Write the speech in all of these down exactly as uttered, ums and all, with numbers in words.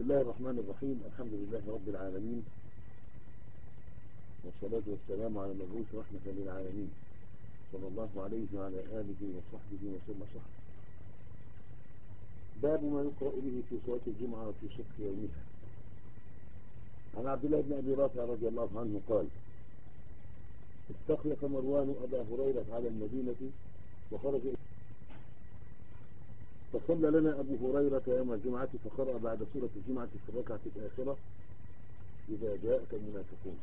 الله الرحمن الرحيم. الحمد لله رب العالمين، والصلاة والسلام على المبعوث رحمة للعالمين صلى الله عليه وعلى آله وصحبه وسلم. صح. باب ما يقرأ به في صلاة الجمعة وفي صبح يومها. عن عبد الله بن أبي رافع رضي الله عنه قال: استخلف مروان أبا هريرة على المدينة وخرج فصلى لنا أبو هريرة يوم الجمعة فقرأ بعد سورة الجمعة في الركعة الآخرة إذا جاءك المنافقون.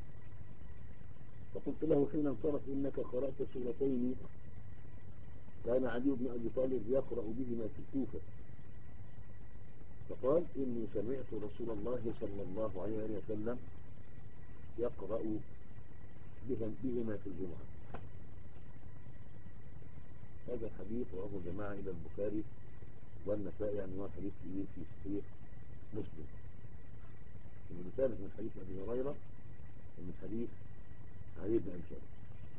فقلت له حين انصرف: إنك قرأت سورتين كان علي بن أبي طالب يقرأ بهما في الكوفة. فقال: إني سمعت رسول الله صلى الله عليه وسلم يقرأ بهما في الجمعة. هذا الحديث رواه جماعة إلى البخاري والنسائي، يعني هو حديث في في صحيح مسلم. الثالث من حديث أبي هريرة ومن حديث علي بن أبي طالب،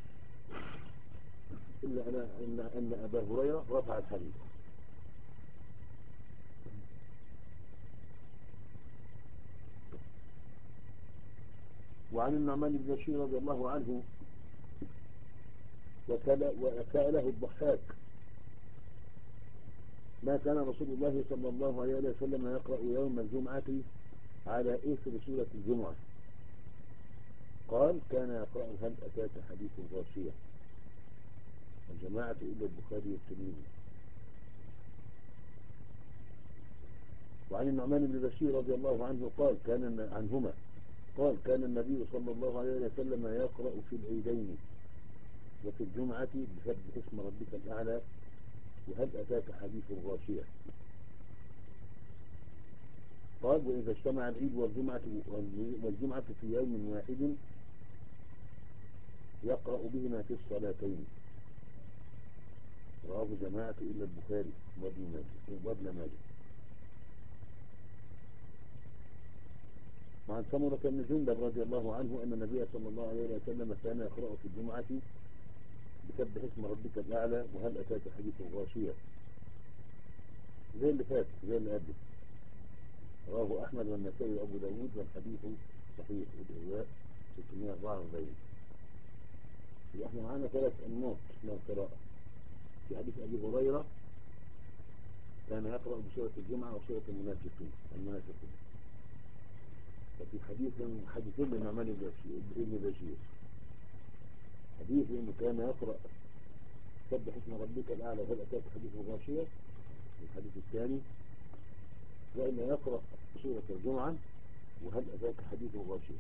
إلا أنا أن أن أبا هريرة رفع الحديث. وعن النعمان بن بشير رضي الله عنه وكاله الضحاك: ما كان رسول الله صلى الله عليه وسلم يقرأ يوم الجمعة على إثر سورة الجمعة. قال: كان يقرأ هل أتاك حديث الغاشية. الجماعة إلا البخاري والترمذي. وعن النعمان بن بشير رضي الله عنه قال كان عنهما قال كان النبي صلى الله عليه وسلم يقرأ في العيدين وفي الجمعة بسبح اسم ربك الأعلى وهل أتاك حديث الغاشية. قال: وإذا اجتمع العيد والجمعة والجمعة في يوم واحد يقرأ بهما في الصلاتين. رواه جماعة إلا البخاري وابن ماجه. وعن سمرة بن جندب رضي الله عنه أن النبي صلى الله عليه وسلم كان يقرأ في الجمعة بسبح اسم ربك الأعلى وهل أتاك حديث الغاشية، زي اللي فات زي اللي قبله. رواه أحمد والنسائي وأبو داود والحديث صحيح. الإرواء ستمائة وأربعة وأربعين. وإحنا معانا ثلاث أنماط من القراءة. في حديث أبي هريرة كان يقرأ بسورة الجمعة وسورة المنافقين المنافقين وفي حديث حديثين للنعمان بن بشير، حديث انه كان يقرأ سبح اسم ربك الأعلى وهل أتاك حديث الغاشية. الحديث الثاني وإن يقرأ سورة الجمعة وهل أتاك حديث الغاشية.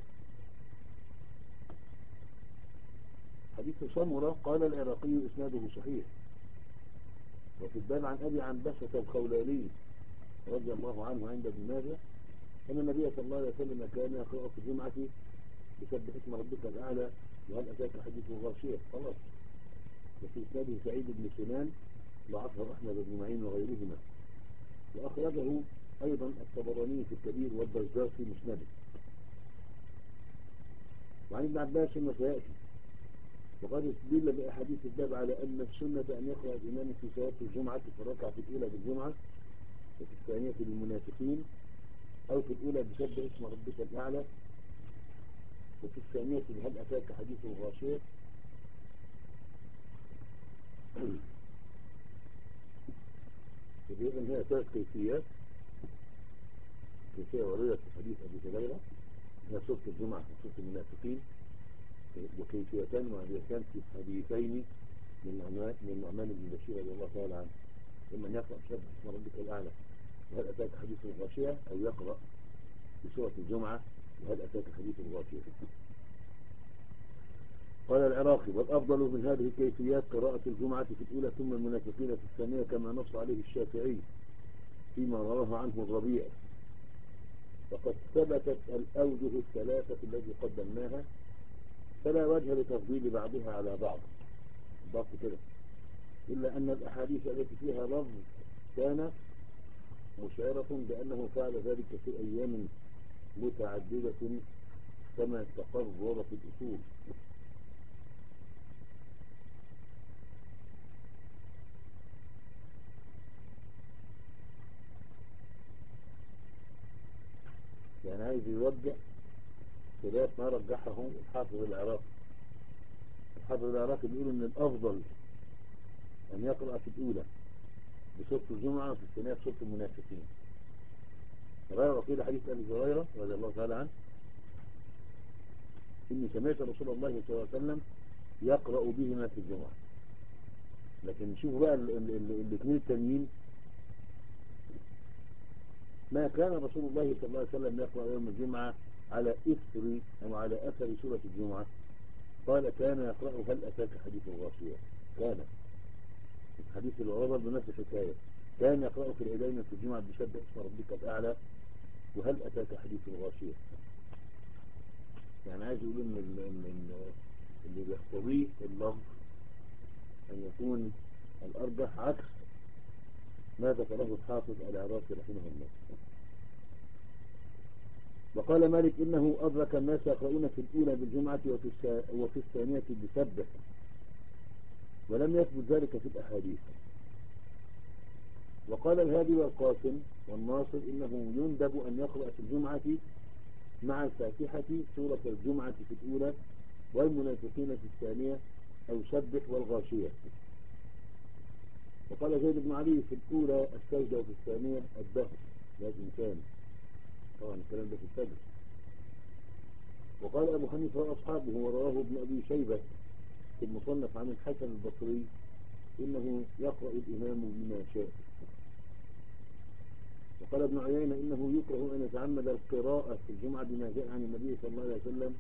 حديث سمرة قال العراقي إسناده صحيح. وفي الباب عن أبي عنبسة الخولاني رضي الله عنه عند ابن ماجه أن النبي صلى الله عليه وسلم كان يقرأ في الجمعة بسبح اسم ربك الأعلى وهل أتاك حديث الغاشية. خلاص. وفي إسناده سعيد بن سنان ضعفه أحمد بن معين وغيرهما، وأخرجه أيضا الطبراني في الكبير والبزار في مسنده. وعن ابن عباس وسيأتي وقد استدل بأحاديث الباب على أن السنة أن يقرأ الإمام في صلاة الجمعة في الركعة الأولى بالجمعة وفي الثانية بالمنافقين، أو في الأولى بسبح اسم ربك الأعلى وفي الثانية هل أتاك حديث الغاشية. إذن هي ثلاث كيفيات. كيفية وردت في حديث أبي هريرة هي سورة الجمعة وسورة المنافقين، وكيفيتان وعديتان في حديثين من نعمان بن بشير رضي الله تعالى عنه. إما أن يقرأ بسبح اسم ربك الأعلى وهل أتاك حديث الغاشية، أو يقرأ بسورة الجمعة وهل أتاك حديث الغاشية. قال العراقي: والأفضل من هذه الكيفيات قراءة الجمعة في الأولى ثم المنافقين في الثانية، كما نص عليه الشافعي فيما رواه عنه الربيع. وقد ثبتت الأوجه الثلاثة التي قدمناها، فلا وجه لتفضيل بعضها على بعض ضبط كده، إلا أن الأحاديث التي فيها لفظ كان مشعرة بأنه فعل ذلك في أيام متعددة كما تقرر في الأصول. يعني عايز يوجه خلاف ما رجحه الحافظ العراقي. الحافظ العراقي بيقول ان الافضل ان يقرأ في الاولى بسورة الجمعة وفي الثانية بسورة المنافقين. روى وقيل حديث ابي هريرة رضي الله تعالى عنه اني سمعت رسول الله صلى الله عليه وسلم يقرأ بهما في الجمعة. لكن شوفوا بقى الاثنين التانيين، ما كان رسول الله صلى الله عليه وسلم يقرأ يوم الجمعة على إثر أو على أثر سورة الجمعة. قال كان يقرأ هل أتاك حديث الغاشية. كان الحديث العرض بنفس الحكاية، كان يقرأ في العيدين في الجمعة بسبح اسم ربك الأعلى وهل أتاك حديث الغاشية. يعني عايز يقول إن اللي بيقتضيه اللفظ أن يكون الأرجح عكس ما ذكره الحافظ العراقي رحمه الله. وقال مالك إنه أدرك الناس يقرؤون في الأولى بالجمعة وفي, وفي الثانية بسبح، ولم يثبت ذلك في الأحاديث. وقال الهادي والقاسم والناصر إنه يندب أن يقرأ في الجمعة مع الفاتحة سورة الجمعة في الأولى والمنافقين في الثانية أو سبح والغاشية. وقال زيد بن علي في الأولى السجدة وفي الثانية الدهر لكن كان طبعا الكلام ده في الفجر. وقال أبو حنيفة وأصحابه ورواه ابن أبي شيبة في المصنف عن الحسن البصري إنه يقرأ الإمام بما شاء. وقال ابن عيينة إنه يكره أن يتعمد القراءة في الجمعة بما جاء عن النبي صلى الله عليه وسلم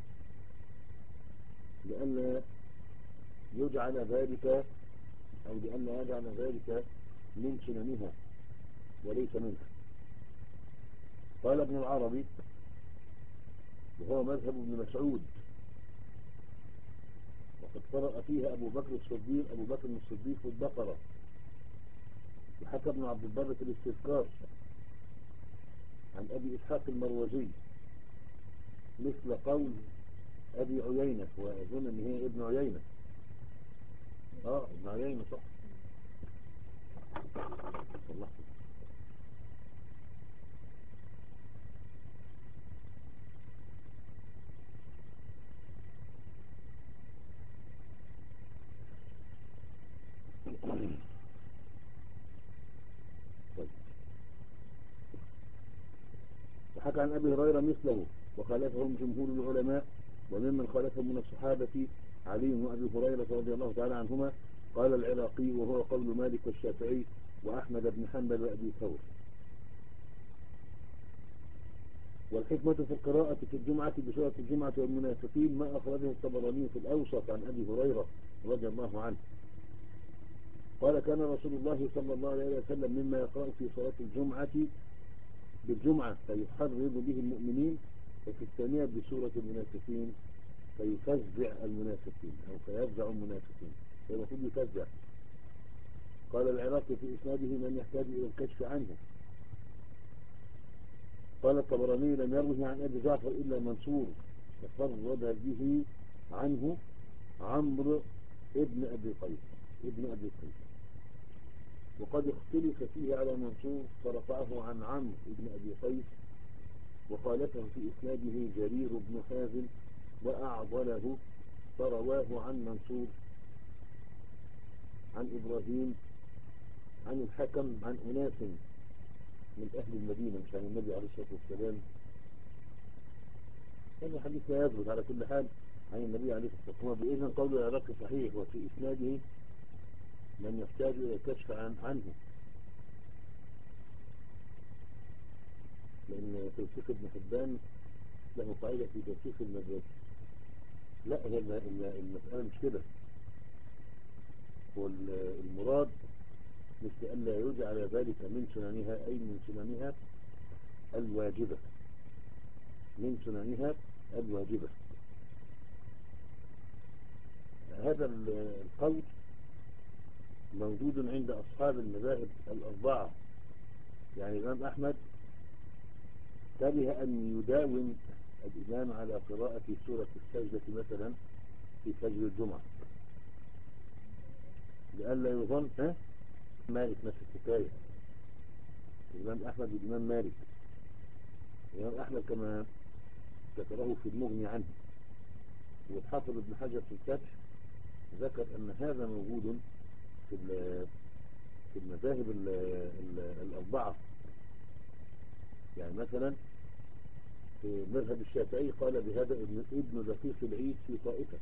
لأن يجعل ذلك أو لأن يجعل ذلك من سننها وليس منها. قال ابن العربي وهو مذهب ابن مسعود وقد قرأ فيها أبو بكر الصديق أبو بكر الصديق في البقرة، وحكى ابن عبد البر في الاستذكار عن أبي إسحاق المروزي مثل قول أبي عيينة، وأظن أن هي ابن عيينة. آه ابن عيينة صح. الله. وحكى عن أبي هريرة مثله وخالفهم جمهور العلماء، وممن خالفهم من الصحابة علي وأبي هريرة رضي الله تعالى عنهما. قال العراقي وهو قول مالك والشافعي وأحمد بن حنبل وأبي ثور. والحكمة في القراءة في الجمعة بسورة الجمعة والمنافقين ما أخرجه الطبراني في الأوسط عن أبي هريرة رضي الله عنه قال كان رسول الله صلى الله عليه وسلم مما يقرأ في صلاة الجمعة بالجمعة فيحرض به المؤمنين، وفي الثانية بسورة المنافقين فيفزع المنافقين أو فيفزع المنافقين، فيقول يفزع. قال العراقي في إسناده من يحتاج إلى الكشف عنه. قال الطبراني لم يروه عن أبي جعفر إلا منصور تفرد به عنه عمرو ابن أبي قيس ابن أبي قيس وقد اختلف فيه على منصور فرفعه عن عمرو ابن أبي قيس، وخالفه في إسناده جرير بن حازم وأعضله فرواه عن منصور عن إبراهيم عن الحكم عن أناس من أهل المدينة مش عن النبي عليه الصلاة والسلام. هذا حديث لا يثبت على كل حال عن النبي عليه الصلاة والسلام. بإذن قول العراقي صحيح، وفي إسناده من يحتاج إلى الكشف عن عنه، لأن توثيق ابن حبان له قاعدة في توثيق المدرسة. لا هي المسألة مش كده، هو المراد مش ألا يجعل ذلك من سننها أي من سننها الواجبة من سننها الواجبة. هذا القول موجود عند أصحاب المذاهب الأربعة. يعني الإمام أحمد كره أن يداوم الإمام على قراءة سورة السجدة مثلا في فجر الجمعة لئلا يظن ها مالك نفس الحكاية. الإمام أحمد والإمام مالك الإمام أحمد كما ذكره في المغني عنه، والحافظ ابن حجر في الفتح ذكر أن هذا موجود في في المذاهب ال ال الأربعة. يعني مثلا في مذهب الشافعي قال بهذا ابن ابن دقيق العيد في طائفة،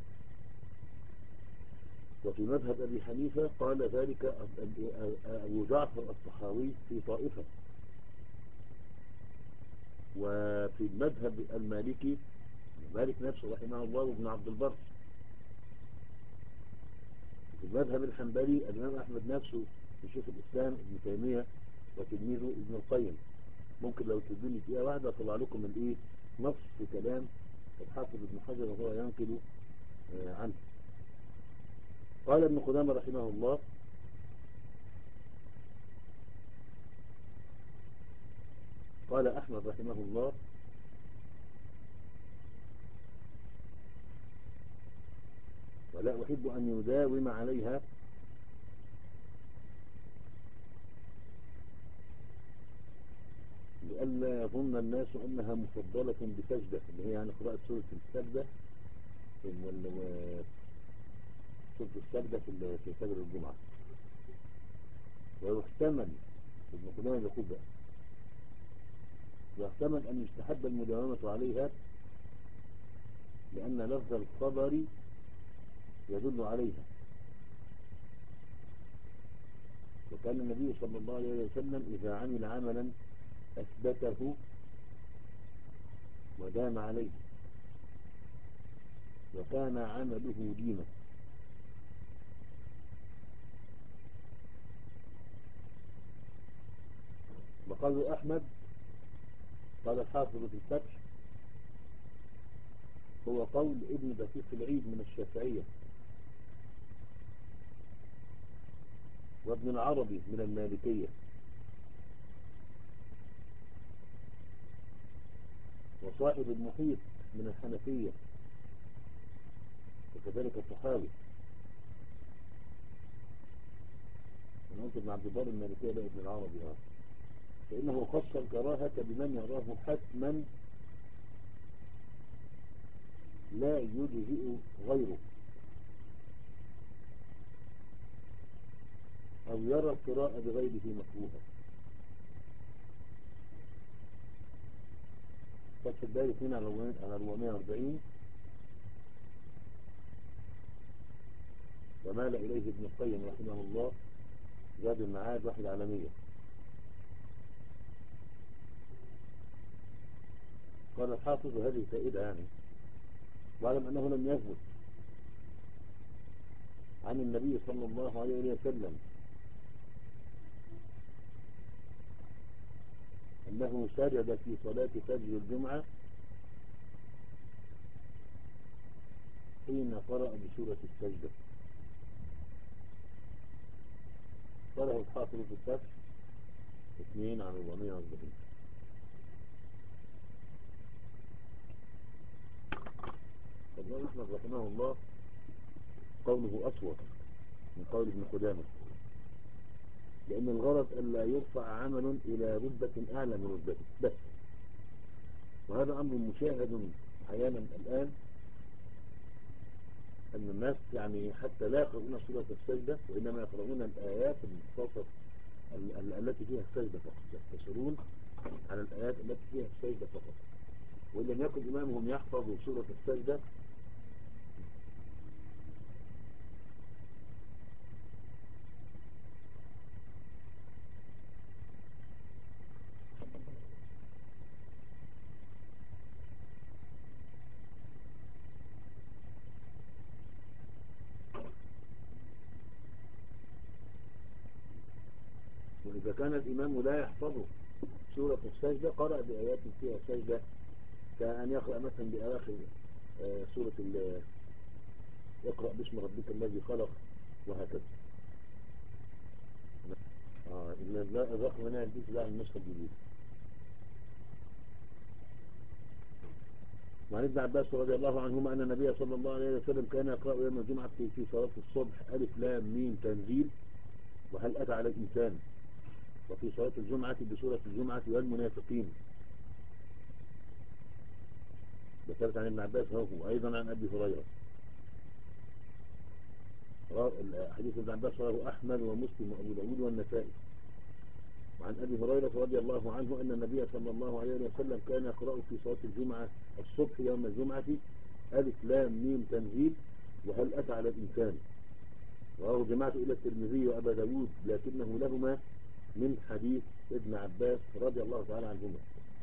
وفي مذهب أبي حنيفة قال ذلك أبو جعفر الطحاوي في طائفة، وفي المذهب المالكي مالك نفسه رحمه الله وابن عبد البر، في المذهب الحنبلي الإمام أحمد نفسه وشيخ الإسلام ابن تيمية وتلميذه ابن القيم. ممكن لو تدوني دقيقة واحدة أطلع لكم الإيه نص في كلام الحافظ ابن حجر وهو ينقل عنه. قال ابن قدامة رحمه الله: قال أحمد رحمه الله: ولا أحب أن يداوم عليها لئلا يظن الناس أنها مفضلة بسجدة، اللي هي يعني قراءة سورة السجدة سورة السجدة في فجر الجمعة. ويحتمل ابن قدامة يقول بقى ويحتمل أن يستحب المداومة عليها لأن لفظ الخبر يدل عليها، وكان النبي صلى الله عليه وسلم إذا عمل عملا أثبته ودام عليه وكان عمله دينا. وقال أحمد قال الحافظ في الفتح: هو قول ابن دقيق العيد من الشافعية، وابن العربي من المالكية، وصاحب المحيط من الحنفية، وكذلك الطحاوي. أنا قلت ابن عبد البر المالكية لا ابن العربي آه. فإنه خص الكراهة بمن يراه حتما لا يجزئ غيره، أو يرى القراءة بغيره مكروها. فتح الباري اثنين على أربعمائة وأربعين. ومال إليه ابن القيم رحمه الله زاد المعاد واحد على مية. قال الحافظ هذه فائدة يعني، واعلم أنه لم يثبت عن النبي صلى الله عليه وسلم أنه سجد في صلاة فجر الجمعة حين قرأ بسورة السجدة. قاله الحافظ في الفتح اثنين على أربعمائة وأربعين. فالإمام أحمد رحمه الله قوله أصوب من قول ابن قدامة، لأن الغرض ألا يرفع عمل إلى رتبة أعلى من رتبته بس. وهذا أمر مشاهد أحيانا الآن، أن الناس يعني حتى لا يقرؤون سورة السجدة، وإنما يقرؤون الآيات المختصرة التي فيها السجدة فقط، يقتصرون على الآيات التي فيها السجدة فقط. وإن لم يكن إمامهم يحفظ سورة السجدة وإذا كان الإمام لا يحفظ سورة السجدة قرأ بآيات فيها السجدة، كأن يقرأ مثلا بأواخر سورة يقرأ باسم ربك الذي خلق وهكذا. آه الرقم هنا يديك لا النسخة الجديدة. وعن ابن عباس رضي الله عنهما أن النبي صلى الله عليه وسلم كان يقرأ يوم الجمعة في صلاة الصبح ألف لام ميم تنزيل وهل أتى على الإنسان، وفي صلاة الجمعة بسورة الجمعة والمنافقين. ثبت عن ابن عباس هو وأيضا عن أبي هريرة. حديث ابن عباس رواه أحمد ومسلم وأبو داود والنسائي. وعن أبي هريرة رضي الله عنه أن النبي صلى الله عليه وسلم كان يقرأ في صلاة الجمعة الصبح يوم الجمعة ألف لام ميم تنزيل وهل أتى على الإنسان. رواه جماعة إلى الترمذي وأبا داود لكنه لهما من حديث ابن عباس رضي الله تعالى عنهما.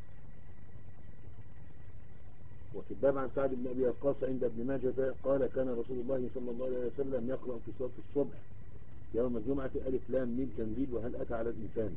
وفي الباب عن سعد بن أبي وقاص عند ابن ماجه قال كان رسول الله صلى الله عليه وسلم يقرأ في صلاة الصبح يوم الجمعة ألف لام ميم تنزيل وهل أتى على الإنسان.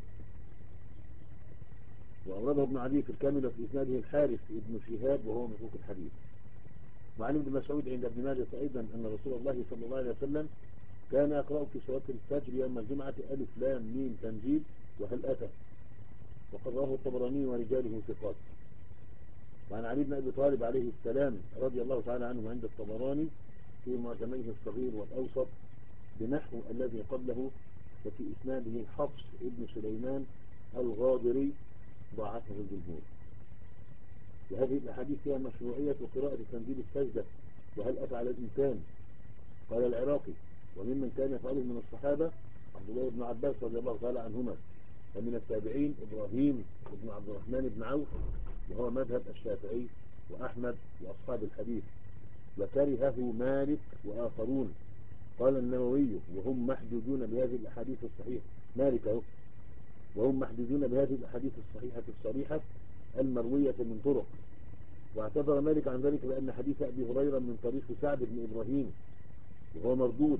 وأورده ابن عدي في الكامل وفي إسناده الحارث ابن شهاب وهو متروك الحديث. وعن ابن مسعود عند ابن ماجه أيضا أن رسول الله صلى الله عليه وسلم كان يقرأ في صلاة الفجر يوم الجمعة ألف لام ميم تنزيل وهل أتى، وقد رواه الطبراني ورجاله ثقات. وعن علي بن أبي طالب عليه السلام رضي الله تعالى عنه عند الطبراني في معجميه الصغير والأوسط بنحو الذي قبله وفي إسناده حفص ابن سليمان الغاضري ضعفه الجمهور. وهذه الأحاديث فيها مشروعية قراءة تنزيل السجدة وهل أتى على الإنسان. قال العراقي وممن كان يفعله من الصحابة عبد الله بن عباس رضي الله تعالى عنهما، ومن التابعين إبراهيم بن عبد الرحمن بن عوف وهو مذهب الشافعي وأحمد وأصحاب الحديث، وكرهه مالك وآخرون. قال النووي وهم محدودون بهذه الأحاديث الصحيحة مالك أهو وهم محدودون بهذه الأحاديث الصحيحة الصريحة المروية من طرق. واعتذر مالك عن ذلك بأن حديث أبي هريرة من طريق سعد بن إبراهيم وهو مردود.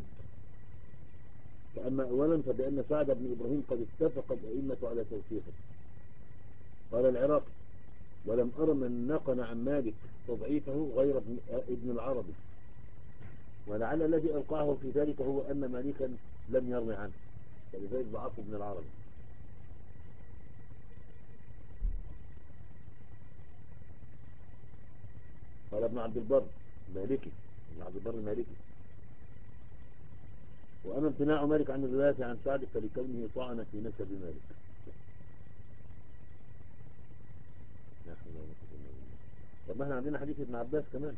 فأما أولا فبأن سعد بن إبراهيم قد اتفق الأئمة على توثيقه. قال العراقي ولم أرى من نقل عن مالك تضعيفه غير ابن, ابن العربي، ولعل الذي أوقعه في ذلك هو أن مالكا لم يروي عنه فلذلك ضعفه ابن العربي. قال ابن عبد البر مالكي ابن عبد البر مالكي. وأما امتناع مالك عن الرواية عن سعد فلكونه طعن في نسب مالك. طب ما احنا عندنا حديث ابن عباس كمان.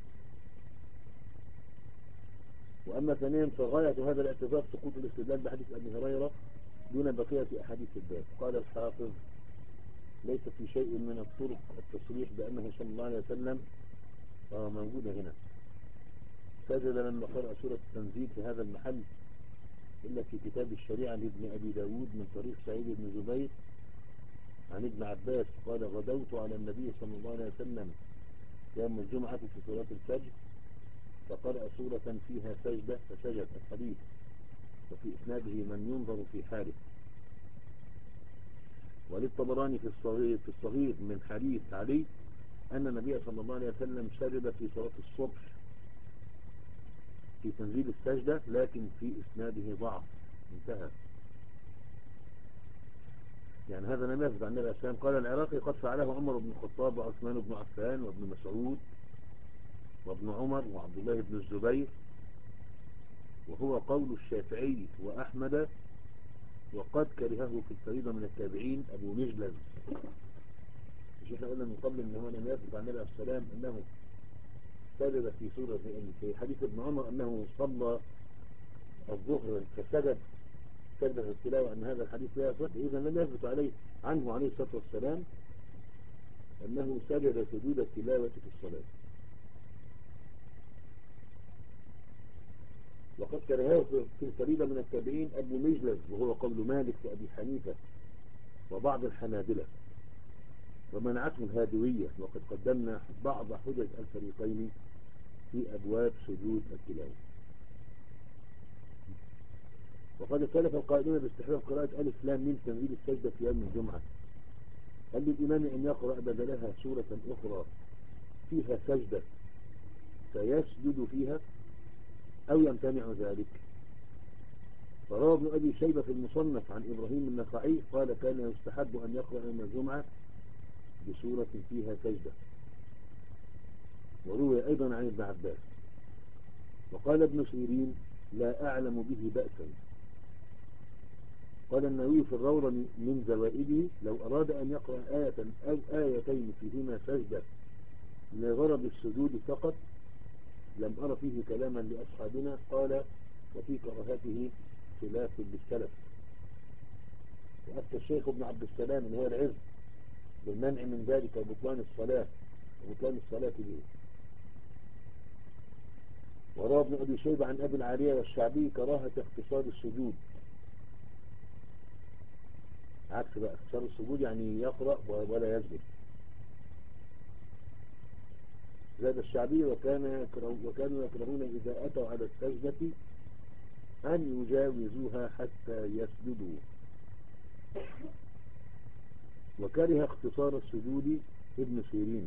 وأما ثانيا فغاية هذا الاعتذار سقوط الاستدلال بحديث أبي هريرة دون بقية أحاديث الباب. قال الحافظ ليس في شيء من الطرق التصريح بأنه صلى الله عليه وسلم آه موجودة هنا سجد لما قرأ سورة التنزيل في هذا المحل إلا في كتاب الشريعة لابن أبي داود من طريق سعيد بن جبير عن ابن عباس قال غدوت على النبي صلى الله عليه وسلم يوم الجمعة في صلاة الفجر فقرأ سورة فيها سجدة فسجد الحديث. وفي إسناده من ينظر في حاله. وللطبراني في الصغير, في الصغير من حديث علي أن النبي صلى الله عليه وسلم سجد في صلاة الصبح في تنزيل السجدة لكن في إسناده ضعف انتهى. يعني هذا لم يثبت عن النبي عليه السلام. قال العراقي قد فعله عمر بن الخطاب وعثمان بن عفان وابن مسعود وابن عمر وعبد الله بن الزبير وهو قول الشافعي وأحمد. وقد كرهه في الفريضة من التابعين أبو مجلز. مش احنا قلنا من قبل ان هو لم يثبت عن النبي عليه السلام انه سجد في سورة في حديث ابن عمر انه صلى الظهر فسجد سجدة التلاوة ان هذا الحديث لا يصح. اذا لم يثبت عليه عنه عليه الصلاة والسلام انه سجد سجود التلاوة في الصلاة. وقد كرهه في الفريضة من التابعين أبو مجلز وهو قول مالك وأبي حنيفة وبعض الحنابلة ومنعته الهادوية. وقد قدمنا بعض حجج الفريقين في أبواب سجود التلاوة. وقد اختلف القائلون باستحباب قراءة ألف لام ميم تنزيل السجدة في يوم الجمعة. هل للإمام أن يقرأ بدلها سورة أخرى فيها سجدة فيسجد فيها أو يمتنع ذلك؟ فروى ابن أبي شيبة في المصنف عن إبراهيم النخعي قال كان يستحب أن يقرأ يوم الجمعة بسورة فيها سجدة. وروي أيضا عن ابن عباس. وقال ابن سيرين لا أعلم به بأسا. قال النووي في الروضة من زوائده لو أراد أن يقرأ آية أو آيتين فيهما سجدة لغرض السجود فقط لم أرى فيه كلاما لأصحابنا. قال وفي كراهته خلاف للسلف. وأفتى الشيخ ابن عبد السلام اللي هو العز بالمنع من ذلك وبطلان الصلاة وبطلان الصلاة به. وروى ابن أبي شيبة عن أبي العالية والشعبي كراهة اختصار السجود، عكس بقى اختصار السجود يعني يقرأ ولا يسجد. زاد الشعبي وكان يكره وكانوا يكرهون إذا أتوا على السجدة أن يجاوزوها حتى يسجدوا. وكره اختصار السجود ابن سيرين.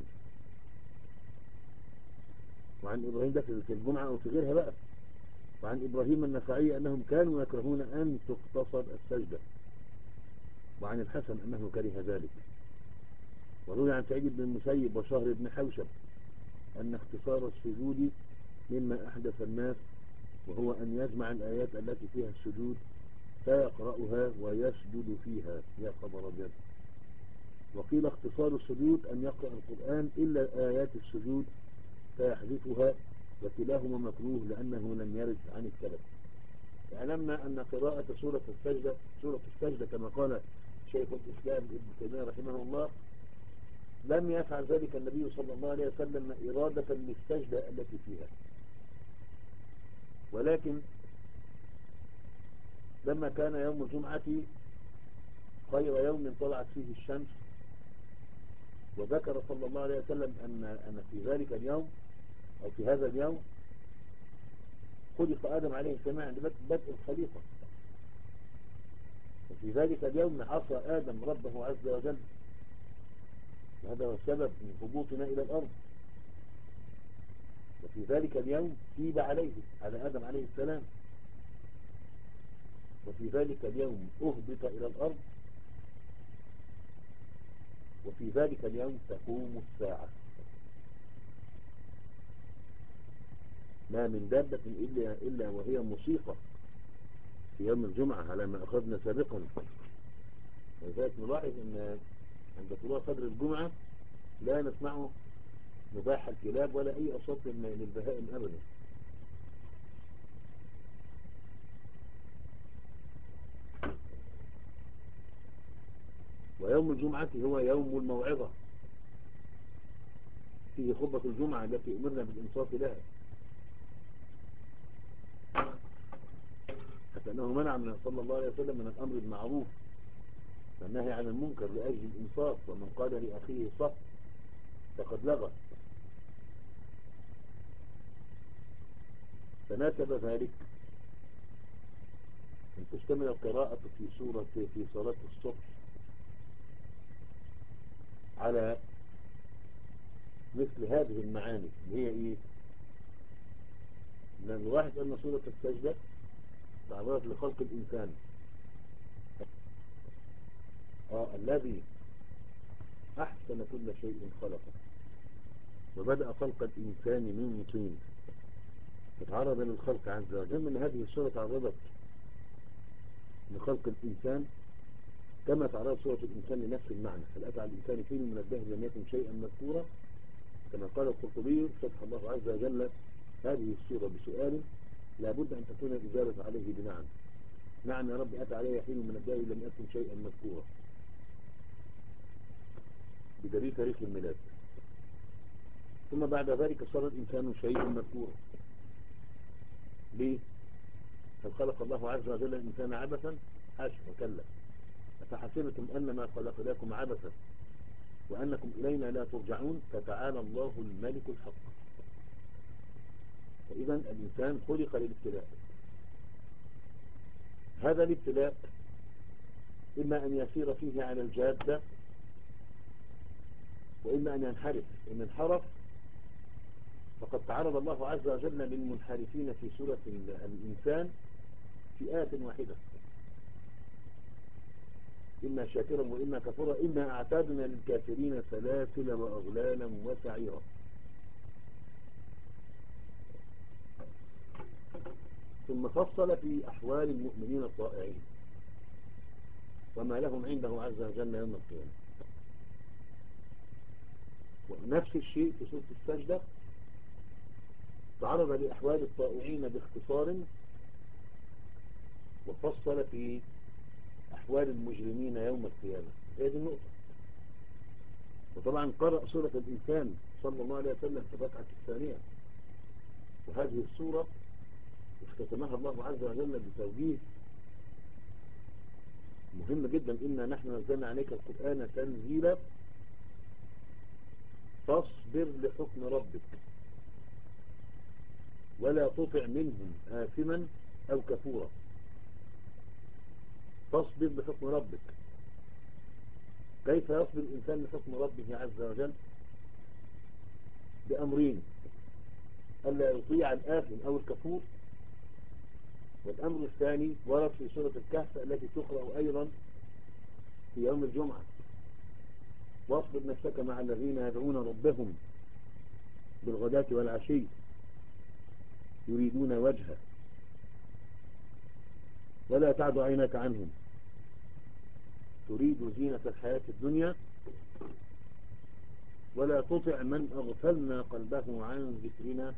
وعن إبراهيم ده في الجمعة أو في غيرها بقى. وعن إبراهيم النخعي أنهم كانوا يكرهون أن تختصر السجدة. وعن الحسن أنه كره ذلك. وروي عن سعيد بن المسيب وشهر بن حوشب أن اختصار السجود مما أحدث الناس، وهو أن يجمع الآيات التي فيها السجود فيقرأها ويسجد فيها. يا خبر أبيض. وقيل اختصار السجود أن يقرأ القرآن إلا آيات السجود فيحذفها، وكلاهما مكروه لأنه لم يرد عن السلف. علمنا أن قراءة سورة السجدة سورة السجدة كما قال شيخ الإسلام ابن تيمية رحمه الله لم يفعل ذلك النبي صلى الله عليه وسلم إرادة للسجدة التي فيها، ولكن لما كان يوم الجمعة خير يوم طلعت فيه الشمس، وذكر صلى الله عليه وسلم أن أن في ذلك اليوم أو في هذا اليوم خلق آدم عليه السلام عند بدء الخليقة، وفي ذلك اليوم عصى آدم ربه عز وجل، وهذا هو السبب من هبوطنا إلى الأرض. وفي ذلك اليوم تيب عليه على آدم عليه السلام، وفي ذلك اليوم أهبط إلى الأرض، وفي ذلك اليوم تقوم الساعة. ما من دابة إلا, إلا وهي موسيقى في يوم الجمعة على ما أخذنا سابقا. ولذلك نلاحظ أن عند طلوع فجر الجمعة لا نسمع نباح الكلاب ولا أي أصوات للبهائم أبدا. ويوم الجمعة هو يوم الموعظة، فيه خطبة الجمعة التي أمرنا بالإنصات لها، حتى أنه منع من صلى الله عليه وسلم من الأمر بالمعروف والنهي عن المنكر لأجل الإنصات، ومن قال لأخيه صف فقد لغى. فناسب ذلك أن تشتمل القراءة في سورة في صلاة الصبح على مثل هذه المعاني اللي هي إيه؟ أن الواحد أن سورة السجدة تعرضت لخلق الإنسان آه الذي أحسن كل شيء خلقه، وبدأ خلق الإنسان من طين، فتعرض للخلق عز وجل. من هذه السورة تعرضت لخلق الإنسان كما تعرض سورة الإنسان لنفس المعنى. هل أتى على الإنسان حين من الدهر لم يكن شيئا مذكورا، كما قال القرطبي فتح الله عز وجل هذه السورة بسؤال لابد أن تكون الإجابة عليه بنعم. نعم يا رب أتى علي حين من الدهر لم يكن شيئا مذكورا، بدليل تاريخ الميلاد. ثم بعد ذلك صار الإنسان شيئا مذكورا. ليه؟ هل خلق الله عز وجل الإنسان عبثا؟ حاشا وكلا. أفحسبتم أنما خلقناكم عبثا وأنكم إلينا لا ترجعون، فتعالى الله الملك الحق. فإذا الإنسان خلق للابتلاء. هذا الابتلاء إما أن يسير فيه على الجادة وإما أن ينحرف. إن انحرف فقد تعرض الله عز وجل للمنحرفين في سورة الإنسان في آية واحدة: إما شاكرا وإما كفورا إنا أعتادنا للكافرين سلاسل وأغلالا وسعيرا. ثم فصل في أحوال المؤمنين الطائعين وما لهم عنده عز وجل يوم القيامة. ونفس الشيء في سورة السجدة تعرض لأحوال الطائعين باختصار، وفصل في أحوال المجرمين يوم القيامة. هي دي النقطة. وطبعا قرأ سورة الإنسان صلى الله عليه وسلم في الركعة الثانية، وهذه السورة اختتمها الله عز وجل بتوجيه مهم جدا: إنا نحن نزلنا عليك القرآن تنزيلا فاصبر لحكم ربك ولا تطع منهم آثما أو كفورا. فاصبر لحكم ربك. كيف يصبر الإنسان لحكم ربه عز وجل؟ بأمرين: ألا يطيع الآثم أو الكفور، والأمر الثاني ورد في سورة الكهف التي تقرأ أيضا في يوم الجمعة: واصبر نفسك مع الذين يدعون ربهم بالغداة والعشي يريدون وجهه ولا تعد عينك عنهم تريد زينة الحياة الدنيا ولا تطع من أغفلنا قلبه عن ذكرنا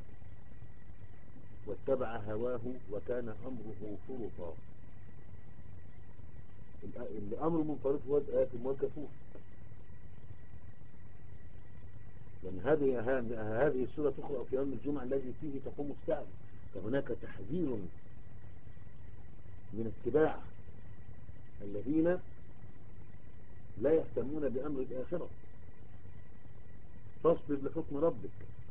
واتبع هواه وكان أمره فرطا. الأمر منفرط هو الآثم والكفور. لأن هذه هذه السورة تقرأ في يوم الجمعة الذي فيه تقوم الساعة، فهناك تحذير من اتباع الذين لا يهتمون بأمر الآخرة. فاصبر لحكم ربك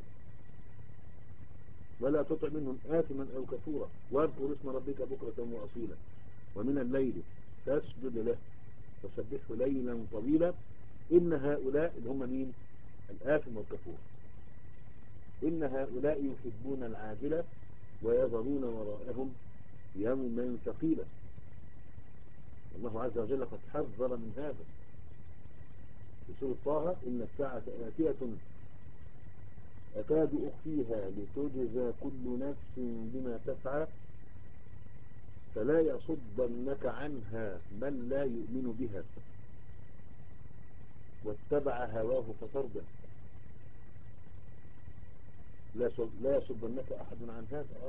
ولا تطع منهم آثما أو كفورا واذكر اسم ربك بكرة وأصيلا ومن الليل فاسجد له وسبحه ليلا طويلا إن هؤلاء اللي هم مين؟ الآثم والكفور. إن هؤلاء يحبون العاجلة ويذرون وراءهم يوما ثقيلا. الله عز وجل قد حذر من هذا في سورة طه: إن الساعة آتية أكاد أخفيها لتجزى كل نفس بما تسعى فلا يصدنك عنها من لا يؤمن بها واتبع هواه فترضى. لا يصدنك أحد عن هذا.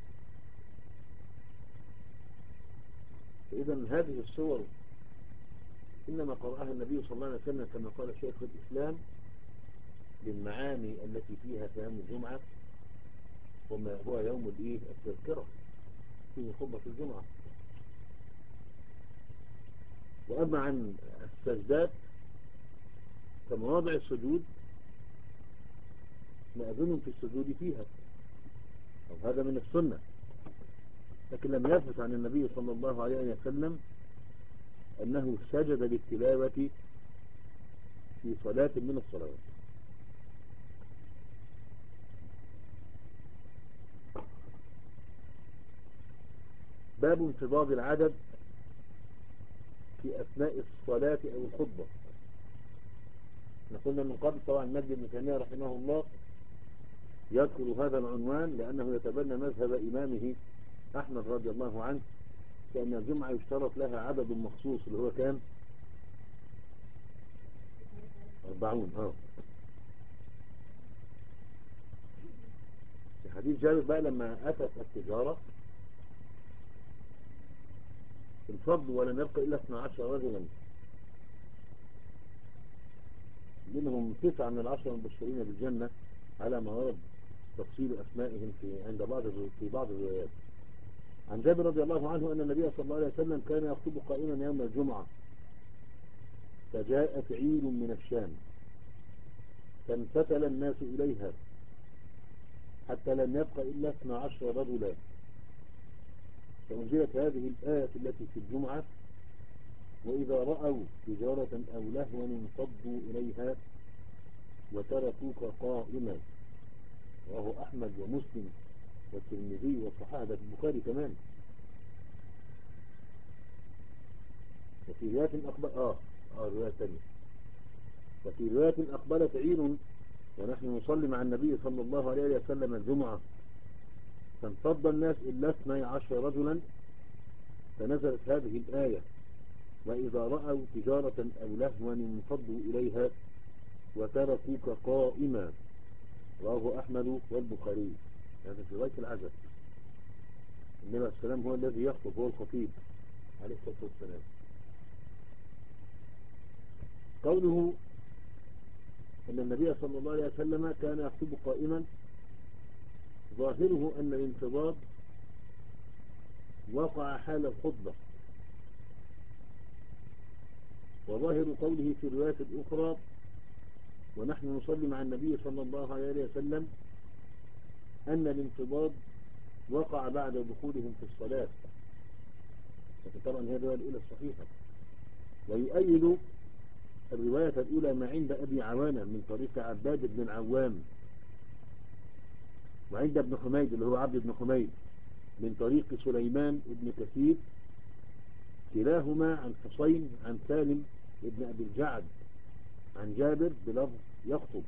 فإذا هذه الصور إنما قرأها النبي صلى الله عليه وسلم كما قال شيخ الإسلام للمعاني التي فيها في يوم الجمعة، وما هو يوم الإيه التذكرة فيه خطبة الجمعة. وأما عن السجدات فمواضع السجود مأذون في السجود فيها، أو هذا من السنة، لكن لم يثبت عن النبي صلى الله عليه وسلم أنه سجد للتلاوة في صلاة من الصلوات. باب انفضاض العدد في أثناء الصلاة أو الخطبة. قلنا من قبل طبعا مجد بن تيمية رحمه الله يذكر هذا العنوان لأنه يتبنى مذهب إمامه أحمد رضي الله عنه، لأن الجمعة يشترط لها عدد مخصوص اللي هو كام؟ أربعون. اه في حديث جابر بقى لما أتت التجارة انفضوا ولم يبقى إلا اثنا عشر رجلا، منهم تسعة من العشرة المبشرين بالجنة على ما ورد تفصيل أسمائهم في عند بعض في بعض الروايات. عن جابر رضي الله عنه أن النبي صلى الله عليه وسلم كان يخطب قائما يوم الجمعة فجاءت عير من الشام فانفتل الناس إليها حتى لم يبق إلا اثنا عشر رجلا، فأنزلت هذه الآية التي في الجمعة: وإذا رأوا تجارة أو لهوا انفضوا إليها وتركوك قائما. رواه أحمد ومسلم والترمذي وصححه في البخاري كمان. وفي رواية أقبل آه آه رواية ثانية وفي رواية أقبلت عير ونحن نصلي مع النبي صلى الله عليه وسلم الجمعة فانفض الناس إلا اثني عشر رجلا، فنزلت هذه الآية: وإذا رأوا تجارة أو لهوا انفضوا إليها وتركوك قائما، رواه أحمد والبخاري. هذا في رواية العزب. النبي عليه السلام هو الذي يخطب، هو الخطيب عليه الصلاة والسلام. قوله أن النبي صلى الله عليه وسلم كان يخطب قائما، ظاهره أن الانتظار وقع حال الخطبة، وظاهر قوله في الرواية الأخرى ونحن نصلي مع النبي صلى الله عليه وسلم أن الانتظار وقع بعد دخولهم في الصلاة. لكن طبعا هي الرواية الأولى الصحيحة. ويؤيد الرواية الأولى ما عند أبي عوانة من طريق عباد بن العوام، وعند ابن حميد اللي هو عبد بن حميد من طريق سليمان بن كثير، كلاهما عن حسين عن سالم بن أبي الجعد عن جابر بلفظ يخطب.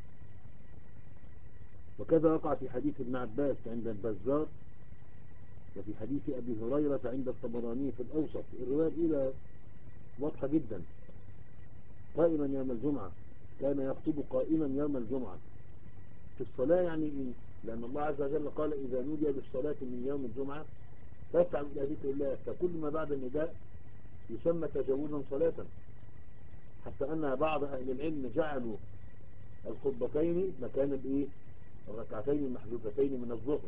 وكذا وقع في حديث ابن عباس عند البزار، وفي حديث أبي هريرة عند الطبراني في الأوسط. الرواية الأولى واضحة جدا، قائما يوم الجمعة، كان يخطب قائما يوم الجمعة في الصلاة. يعني إيه؟ لأن الله عز وجل قال إذا نودي بالصلاة من يوم الجمعة فاسعوا إلى ذكر الله، فكل ما بعد النداء يسمى تجاوزا صلاة، حتى أن بعض أهل العلم جعلوا الخطبتين مكان الإيه؟ الركعتين المحذوفتين من الظهر.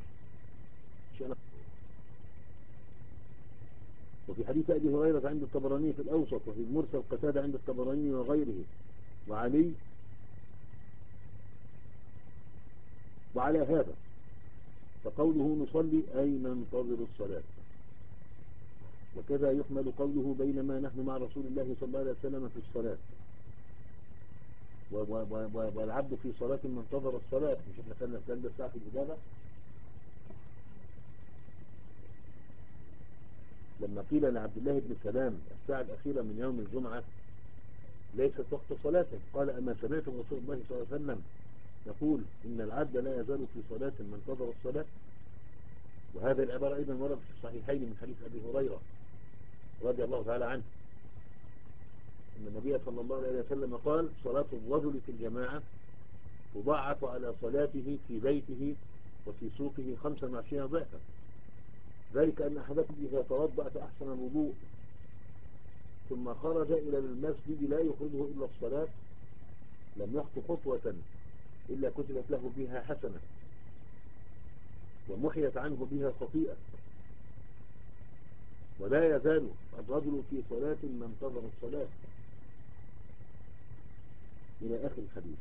وفي حديث أبي هريرة عند الطبراني في الأوسط، وفي المرسل قتادة عند الطبراني وغيره وعلي. وعلى هذا فقوله نصلي أي ننتظر الصلاة، وكذا يحمل قوله بينما نحن مع رسول الله صلى الله عليه وسلم في الصلاة. والعبد في صلاة منتظر الصلاة، مش احنا كنا نتكلم الساعة في الإجابة لما قيل لعبد الله بن سلام الساعة الأخيرة من يوم الجمعة ليست وقت صلاة، قال أما سمعت رسول الله صلى الله عليه وسلم يقول إن العبد لا يزال في صلاة منتظر الصلاة. وهذا العبارة أيضا ورد في الصحيحين من حديث أبي هريرة رضي الله تعالى عنه أن النبي صلى الله عليه وسلم قال صلاة الرجل في الجماعة تضاعف على صلاته في بيته وفي سوقه خمسا وعشرين ضعفا، ذلك أن أحدكم إذا توضأ فأحسن الوضوء ثم خرج إلى المسجد لا يخرجه إلا الصلاة لم يخط خطوة إلا كتبت له بها حسنة ومحيت عنه بها خطيئة، ولا يزال الرجل في صلاة منتظر الصلاة إلى آخر الحديث.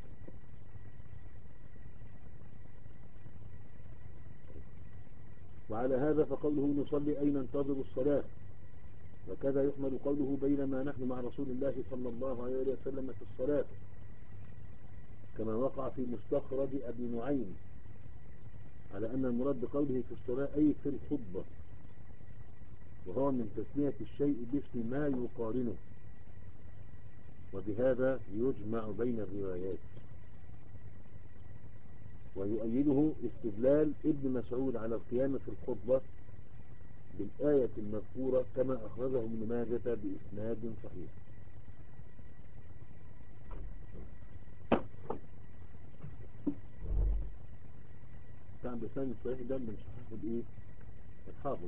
وعلى هذا فقوله نصلي أي ننتظر الصلاة، وكذا يحمل قوله بينما نحن مع رسول الله صلى الله عليه وسلم في الصلاة، كما وقع في مستخرج أبي نعيم على أن المراد بقوله في الصلاة أي في الخطبة، وهو من تسمية الشيء باسم ما يقارنه، وبهذا يجمع بين الروايات. ويؤيده استدلال ابن مسعود على القيام في الخطبة بالآية المذكورة كما أخرجه ابن ماجة بإسناد صحيح. كان بإسناد صحيح ده من صحيح الإيه؟ الحافظ.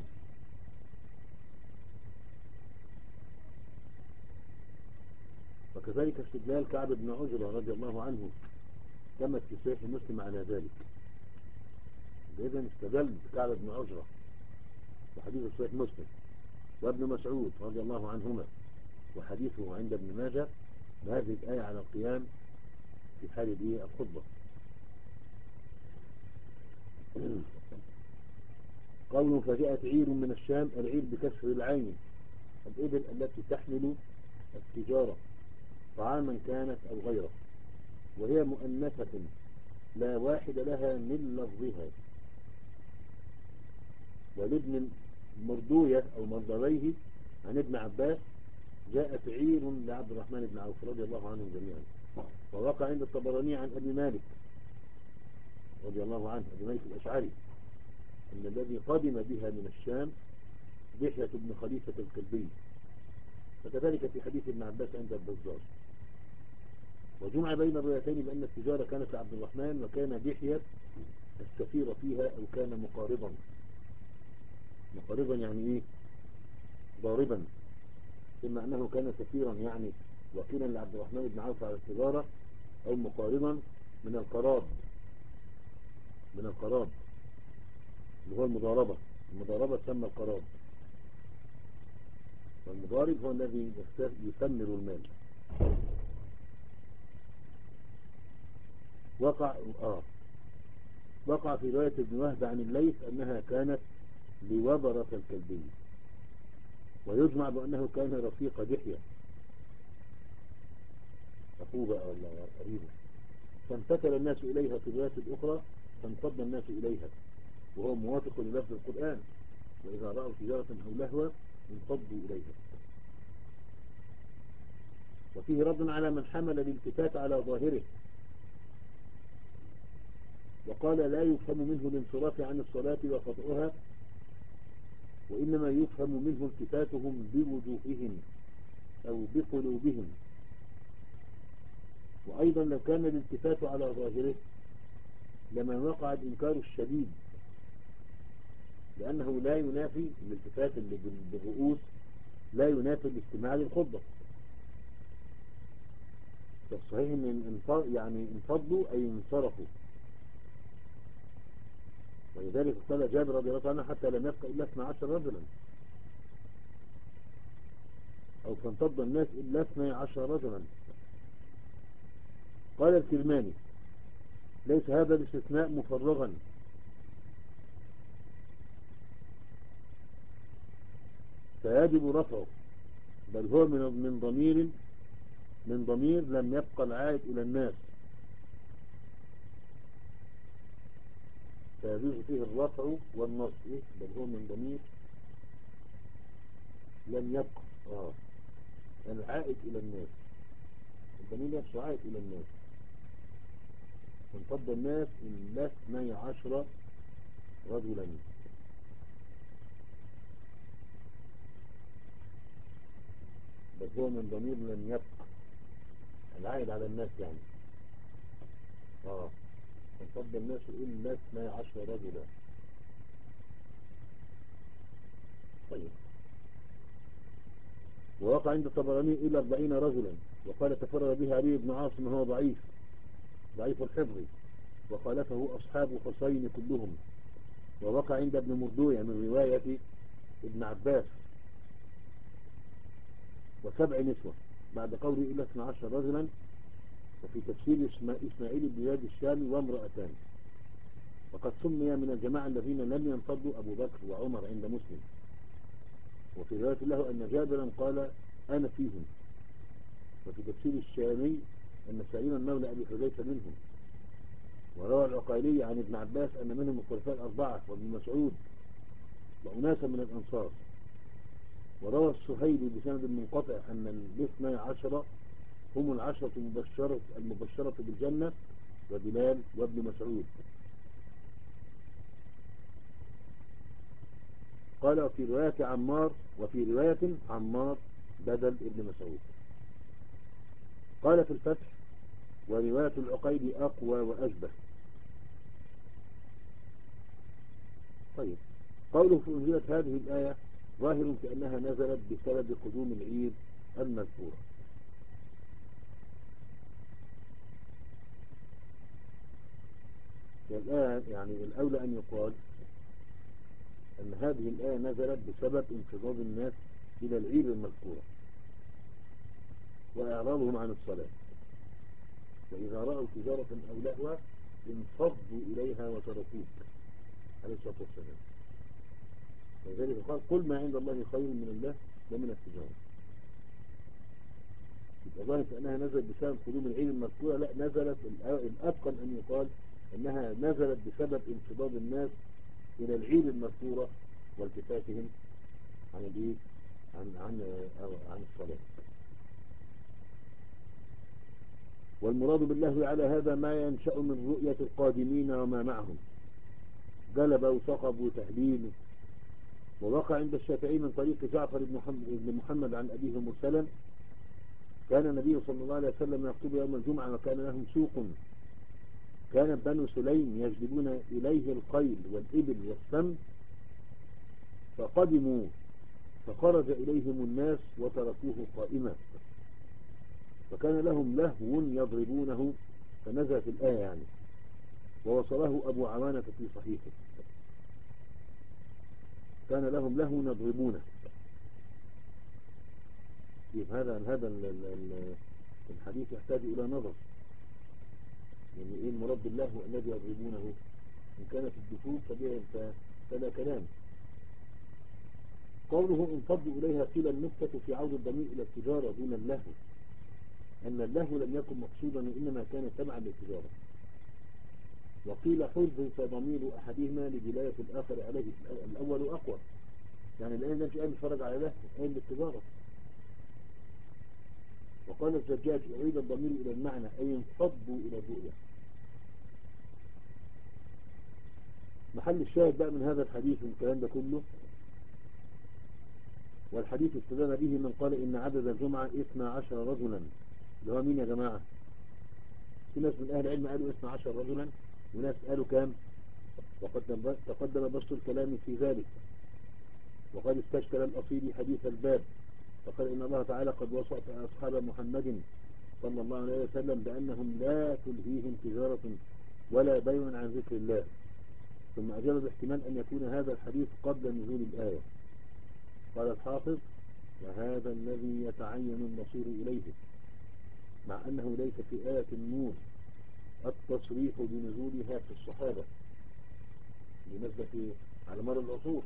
وكذلك استدلال كعب بن عجرة رضي الله عنه كما في صحيح مسلم على ذلك. إذن استدل كعب بن عجرة وحديث صحيح مسلم وابن مسعود رضي الله عنهما وحديثه عند ابن ماجه بهذه الآية على القيام في حال دي الخطبة. قوله فجاءت عير من الشام، العير بكسر العين الإبل التي تحمل التجارة طعاما كانت أو غيره، وهي مؤنثة لا واحد لها من لفظها. ولابن مردوية أو مردويه عن ابن عباس جاءت عير لعبد الرحمن بن عوف رضي الله عنهم جميعا. ووقع عند الطبراني عن أبي مالك رضي الله عنه أبي مالك الأشعري أن الذي قدم بها من الشام دحية بن خليفة الكلبي، فكذلك في حديث ابن عباس عند البزار. وجمع بين الروايتين بأن التجارة كانت لعبد الرحمن، وكان دحية السفير فيها أو كان مقاربا. مقاربا يعني إيه؟ ضاربا. إما أنه كان سفيرا يعني وكيلا لعبد الرحمن بن عوف على التجارة، أو مقاربا من القراب، من القراب اللي هو المضاربة. المضاربة تسمى القراب، والمضارب هو الذي يثمر المال. وقع آه وقع في رواية ابن وهب عن الليث أنها كانت لوبرة الكلبي، ويجمع بأنه كان رفيق دحية أخوه بقى ولا قريبه. فامتثل الناس إليها في الرواية الأخرى، فانفض الناس إليها، وهو موافق للفظ القرآن: وإذا رأوا تجارة أو لهوا انفضوا إليها. وفيه رد على من حمل الالتفات على ظاهره، وقال: لا يفهم منه الانصراف عن الصلاة وقطعها، وإنما يفهم منه التفاتهم بوجوههم أو بقلوبهم. وأيضا لو كان الالتفات على ظاهره لما وقع الإنكار الشديد، لأنه لا ينافي الالتفات اللي بالرؤوس، لا ينافي الاستماع للخطبة. فالصحيح ان يعني انفضوا أي انصرفوا. ولذلك قال جابر رضي الله عنه: حتى لم يبقى إلا اثنا عشر رجلا، أو فانفض الناس إلا اثني عشر رجلا. قال الكرماني: ليس هذا الاستثناء مفرغا، فيجب رفعه، بل هو من من ضمير من ضمير لم يبقى العائد إلى الناس، فيجوز فيه الرفع والنصب. بل هو من ضمير لم يبقى آه العائد إلى الناس. الضمير نفسه عائد إلى الناس. فانفض الناس إلا اثني عشر رجلا. بل هو من ضمير لم يبقى العائد على الناس يعني اه فانفض الناس إلا اثني عشر رجلا. طيب. ووقع عند الطبراني إلى أربعين رجلا، وقال: تفرد به علي بن عاصم وهو ضعيف ضعيف الحفظ، وخالفه أصحاب حسين كلهم. ووقع عند ابن مردوية من رواية ابن عباس: وسبع نسوة، بعد قوله إلى اثني عشر رجلا. وفي تفسير إسماعيل بلاد الشام: وامرأتان. وقد سمي من الجماعة الذين لم ينفضوا أبو بكر وعمر عند مسلم. وفي رواية له أن جابرا قال: أنا فيهم. وفي تفسير الشامي أن سعيدا مولى أبي حذيفة منهم. وروى العقيلي عن ابن عباس أن منهم الخلفاء الأربعة وابن مسعود وأناسا من الأنصار. وروى السهيلي بسند منقطع أن الاثني عشر هم العشرة المبشرة, المبشرة بالجنة، وبلال وابن مسعود. قال: وفي رواية عمار وفي رواية عمار بدل ابن مسعود. قال في الفتح: ورواية العقيد أقوى وأشبه. طيب. قوله: في أنزلت هذه الآية، ظاهر في أنها نزلت بسبب قدوم العيد المذكورة. والآن يعني الأولى أن يقال أن هذه الآية نزلت بسبب انقضاض الناس إلى العيد المذكورة وإعراضهم عن الصلاة. وإذا رأوا تجارة أو لهوا انفضوا إليها وتركوك عليه الصلاة والسلام. ولذلك قال: قل ما عند الله خير من الله ومن التجارة. يبقى ظاهر أنها نزلت بسبب قدوم العيد المذكورة؟ لا، نزلت الأتقن أن يقال أنها نزلت بسبب انقضاض الناس إلى العيد المذكورة والتفاتهم عن الإيه؟ عن عن عن الصلاة. والمراد بالله على هذا ما ينشأ من رؤية القادمين وما معهم، جلب وثقب وتهليل. ووقع عند الشافعي من طريق جعفر بن محمد عن أبيه مرسلا كان النبي صلى الله عليه وسلم يخطب يوم الجمعة وكان لهم سوق، كان بنو سليم يجلبون إليه الخيل والإبل والسم، فقدموا فخرج إليهم الناس وتركوه قائما، فكان لهم لهو يضربونه، فنزلت الآية يعني، ووصله أبو عوانة في صحيحه. كان لهم لهو يضربونه. هذا هذا الحديث يحتاج إلى نظر، يعني إيه المراد باللهو الذي يضربونه؟ إن كانت الدفوف فلا كلام. قوله انفضوا إليها قيل النكتة في عود الضمير إلى التجارة دون اللهو، أن اللهو لم يكن مقصودا وإنما كان تبعا للتجارة. وقيل حذف ضمير أحدهما لدلاية الآخر عليه، الأول أقوى، يعني الآن مش قايم يتفرج على لهو، قايم للتجارة. وقال الزجاج أعيد الضمير إلى المعنى أي انفضوا إلى الرؤية. محل الشاهد بقى من هذا الحديث والكلام ده كله، والحديث استدل به من قال إن عدد الجمعة اثنى عشر رجلا، اللي هو مين يا جماعة؟ في ناس من أهل العلم قالوا اثنى عشر رجلا، وناس قالوا كام؟ وقد تقدم بسط الكلام في ذلك. وقد استشكل الأصيل حديث الباب، فقال إن الله تعالى قد وصف أصحاب محمد صلى الله عليه وسلم بأنهم لا تلهيهم تجارة ولا بيع عن ذكر الله، ثم أجاب باحتمال أن يكون هذا الحديث قبل نزول الآية. قال الحافظ: وهذا الذي يتعين المصير إليه، مع أنه ليس في آية النور التصريح بنزولها في الصحابة بنسبة على مر العصور،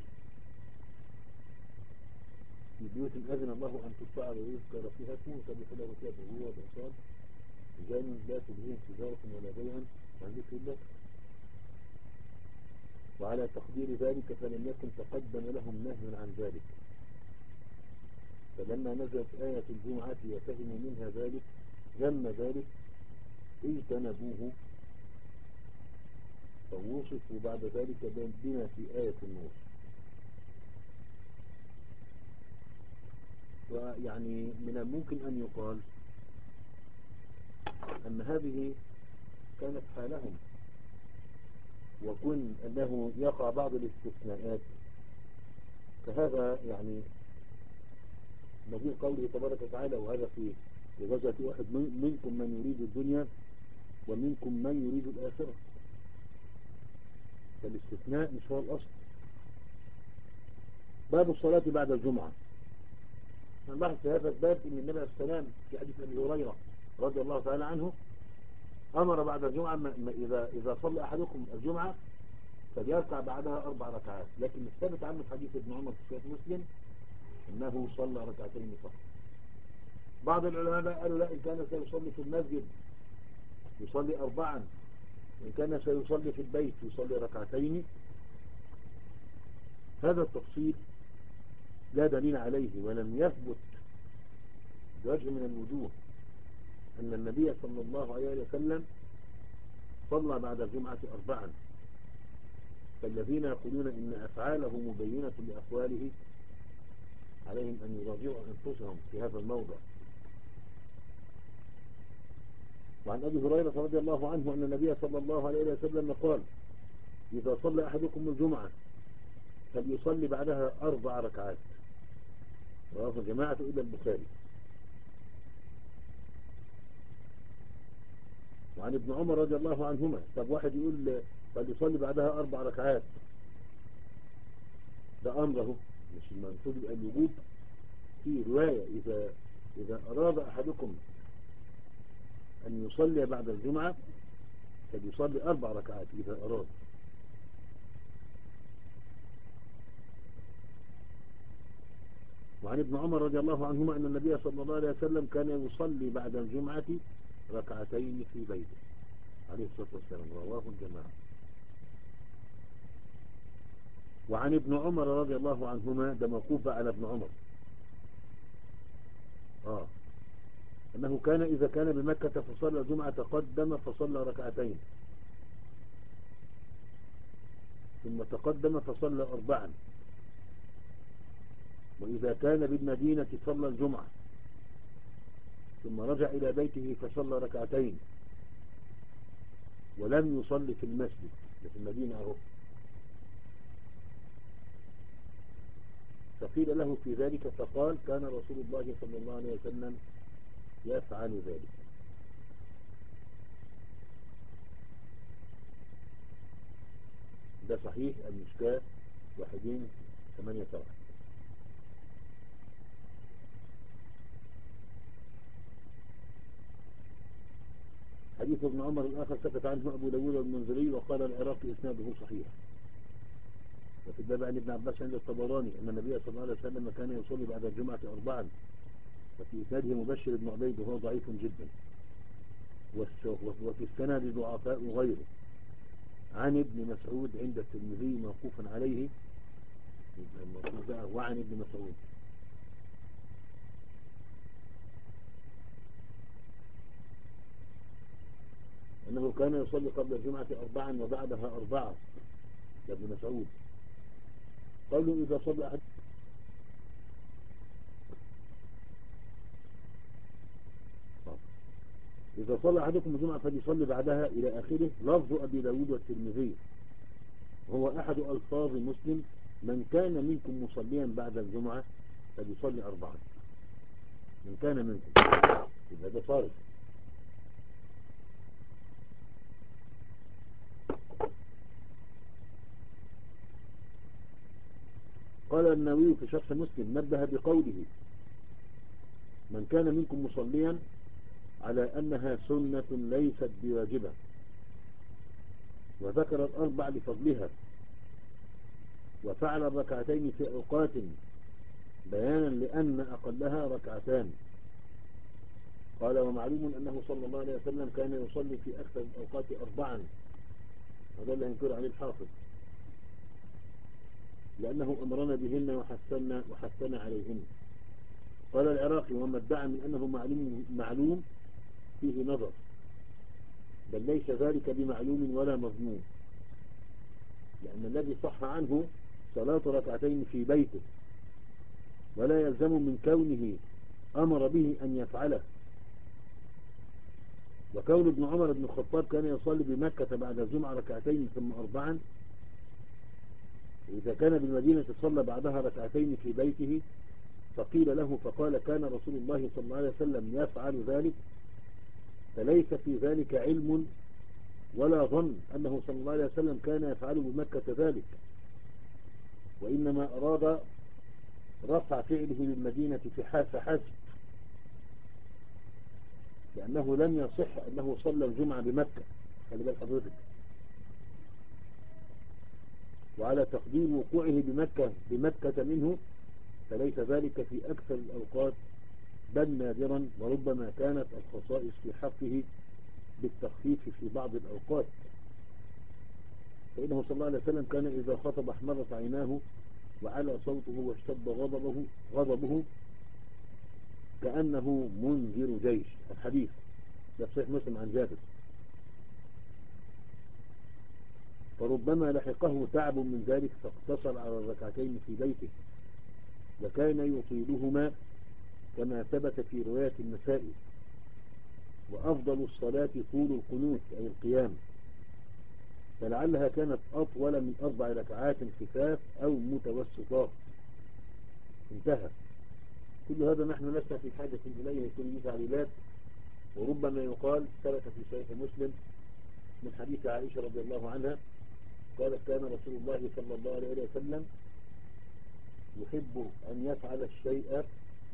في بيوت أذن الله أن ترفع ويذكر فيها اسمه يسبح له فيها بالغدو والآصال رجال لا تلهيهم تجارة ولا بيع عن ذكر الله. وعلى تقدير ذلك فلم يكن تقدم لهم نهي عن ذلك، فلما نزلت آية الجمعة وفهموا منها ذلك ذم ذلك اجتنبوه، فوصفوا بعد ذلك بما في آية النور. ويعني من الممكن أن يقال أن هذه كانت حالهم، وكن أنه يقع بعض الاستثناءات، فهذا يعني نظير قوله تبارك وتعالى: وهذا في غزوة واحد منكم من يريد الدنيا ومنكم من يريد الآخرة. فالاستثناء مش هو الأصل. باب الصلاة بعد الجمعة. نلاحظ في هذا الباب ان النبي عليه السلام في حديث ابي هريره رضي الله تعالى عنه امر بعد الجمعه اذا اذا صلى احدكم الجمعه فليركع بعدها اربع ركعات، لكن الثابت عنه في حديث ابن عمر في صحيح مسلم انه صلى ركعتين فقط. بعض العلماء قالوا لا، ان كان سيصلي في المسجد يصلي اربعا، وان كان سيصلي في البيت يصلي ركعتين. هذا التفصيل لا دليل عليه، ولم يثبت بوجه من الوجوه أن النبي صلى الله عليه وسلم صلى بعد الجمعة أربعا. فالذين يقولون إن أفعاله مبينة لأقواله عليهم أن يراجعوا أنفسهم في هذا الموضع. وعن أبي هريرة رضي الله عنه أن النبي صلى الله عليه وسلم قال: إذا صلى أحدكم الجمعة فليصلي بعدها أربع ركعات. رواه الجماعة إلى البخاري. وعن ابن عمر رضي الله عنهما، طب واحد يقول فليصلي بعدها أربع ركعات، ده أمره مش المنصوب يبقى الوجوب. في رواية إذا إذا أراد أحدكم أن يصلي بعد الجمعة فليصلي أربع ركعات إذا أراد. وعن ابن عمر رضي الله عنهما أن النبي صلى الله عليه وسلم كان يصلي بعد الجمعة ركعتين في بيته عليه الصلاة والسلام. رواه الجماعة. وعن ابن عمر رضي الله عنهما، ده موقوف على ابن عمر، آه أنه كان إذا كان بمكة فصلى الجمعة تقدم فصلى ركعتين، ثم تقدم فصلى أربعا، وإذا كان بالمدينة صلى الجمعة ثم رجع إلى بيته فصلى ركعتين ولم يصلي في المسجد في المدينة أهو، فقيل له في ذلك فقال كان رسول الله صلى الله عليه وسلم يفعل ذلك. ده صحيح المشكاة واحدين ثمانية سبعة. حديث ابن عمر الآخر سكت عنه أبو داود والمنذري وقال العراقي إسناده صحيح. وفي الباب عن ابن عباس عند الطبراني أن النبي صلى الله عليه وسلم كان يصلي بعد الجمعة أربعا، وفي إسناده مبشر بن عبيد وهو ضعيف جدا، وفي السند ضعفاء غيره عن ابن مسعود عند الترمذي موقوفا عليه وعن ابن مسعود. أنه كان يصلي قبل الجمعة أربعا وبعدها أربعة لابن مسعود. قالوا إذا صلى أحد إذا صلى أحدكم الجمعة فليصلي بعدها إلى آخره. لفظ أبي داود والترمذي هو أحد ألفاظ مسلم من كان منكم مصليا بعد الجمعة فليصلي أربعة. من كان منكم إذا ده صارف. قال النووي في شرح مسلم نبه بقوله من كان منكم مصليا على أنها سنة ليست بواجبة، وذكر الأربع لفضلها، وفعل الركعتين في أوقات بيانا لأن أقلها ركعتان. قال ومعلوم أنه صلى الله عليه وسلم كان يصلي في أكثر الأوقات أربعا، هذا اللي ينكر عليه الحافظ، لأنه أمرنا بهن وحثنا وحثنا عليهن. قال العراقي وما ادعى من أنه معلوم, معلوم فيه نظر، بل ليس ذلك بمعلوم ولا مضمون، لأن الذي صح عنه صلاة ركعتين في بيته، ولا يلزم من كونه أمر به أن يفعله. وكون ابن عمر بن الخطاب كان يصلي بمكة بعد الجمعة ركعتين ثم أربعا، إذا كان بالمدينة صلى بعدها ركعتين في بيته، فقيل له فقال كان رسول الله صلى الله عليه وسلم يفعل ذلك، فليس في ذلك علم ولا ظن أنه صلى الله عليه وسلم كان يفعل بمكة ذلك، وإنما أراد رفع فعله بالمدينة في حسب، لأنه لم يصح أنه صلى الجمعة بمكة. خلي بال حضرتك. وعلى تقدير وقوعه بمكة بمكة منه فليس ذلك في أكثر الأوقات، بل نادرا، وربما كانت الخصائص في حقه بالتخفيف في بعض الأوقات. فإنه صلى الله عليه وسلم كان إذا خطب احمرت عيناه وعلى صوته واشتد غضبه, غضبه كأنه منذر جيش. الحديث ده صحيح مسلم عن جابر. فربما لحقه تعب من ذلك فاقتصر على الركعتين في بيته، وكان يطيلهما كما ثبت في رواية النسائي. وأفضل الصلاة طول القنوت أي القيام، فلعلها كانت أطول من أربع ركعات خفاف أو متوسطات. انتهى. كل هذا نحن لسنا في حاجة إليه، كل تعليلات. وربما يقال ثبت في صحيح مسلم من حديث عائشة رضي الله عنها قالت كان رسول الله صلى الله عليه وسلم يحب أن يفعل الشيء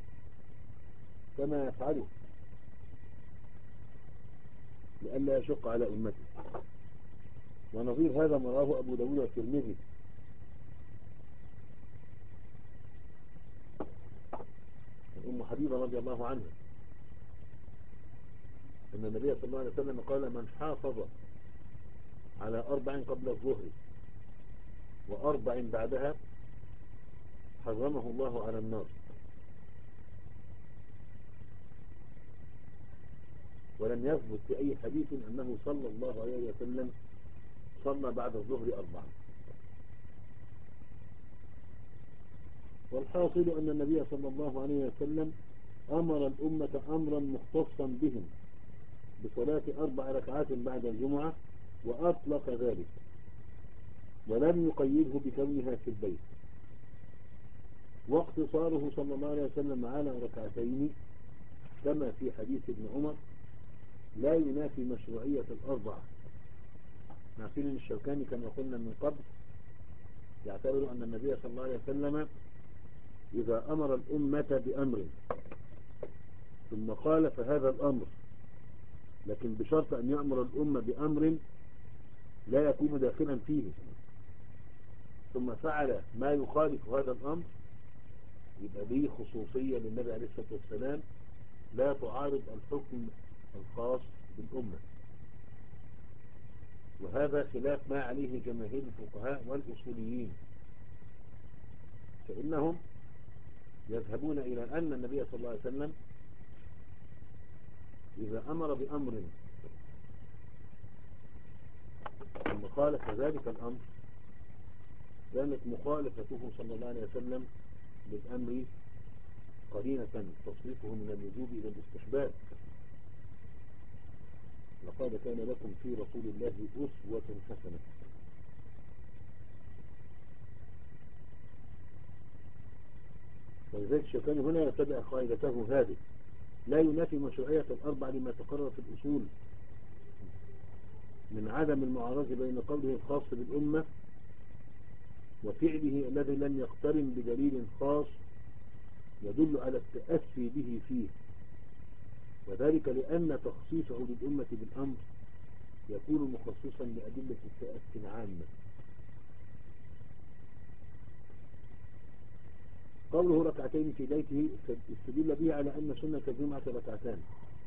كما يفعله لئلا يشق على أمته. ونظير هذا ما رواه أبو داود والترمذي. أم حبيبة رضي الله عنها أن النبي صلى الله عليه وسلم قال من حافظ على أربع قبل الظهر وأربع بعدها حرمه الله على النار. ولم يثبت في أي حديث أنه صلى الله عليه وسلم صلى بعد الظهر أربعا. والحاصل أن النبي صلى الله عليه وسلم أمر الأمة أمرا مختصا بهم بصلاة أربع ركعات بعد الجمعة وأطلق ذلك ولم يقيده بكونها في البيت، واقتصاره صلى الله عليه وسلم على ركعتين كما في حديث ابن عمر لا ينافي مشروعية الأربعة. عارفين الشوكاني كما قلنا من قبل يعتبر أن النبي صلى الله عليه وسلم إذا أمر الأمة بأمر ثم قال فهذا الأمر، لكن بشرط أن يأمر الأمة بأمر لا يكون داخلا فيه ثم فعل ما يخالف هذا الأمر، يبقى دي خصوصية للنبي عليه الصلاة والسلام لا تعارض الحكم الخاص بالأمة. وهذا خلاف ما عليه جماهير الفقهاء والأصوليين، فإنهم يذهبون إلى أن النبي صلى الله عليه وسلم إذا أمر بأمر ثم خالف ذلك الأمر كانت مخالفته صلى الله عليه وسلم للأمر قرينة تصريفه من الوجوب إلى الاستحباب. لقد كان لكم في رسول الله أسوة حسنة. ولذلك الشوكاني هنا يتبع قاعدته هذه لا ينافي مشروعية الأربع لما تقرر في الأصول من عدم المعارضة بين قوله الخاص بالأمة وفعله الذي لم يقترن بدليل خاص يدل على التأسي به فيه، وذلك لأن تخصيصه للأمة بالأمر يكون مخصصا لأدلة التأسي العامة. قوله ركعتين في بيته استدل به على أن سنة الجمعة ركعتان،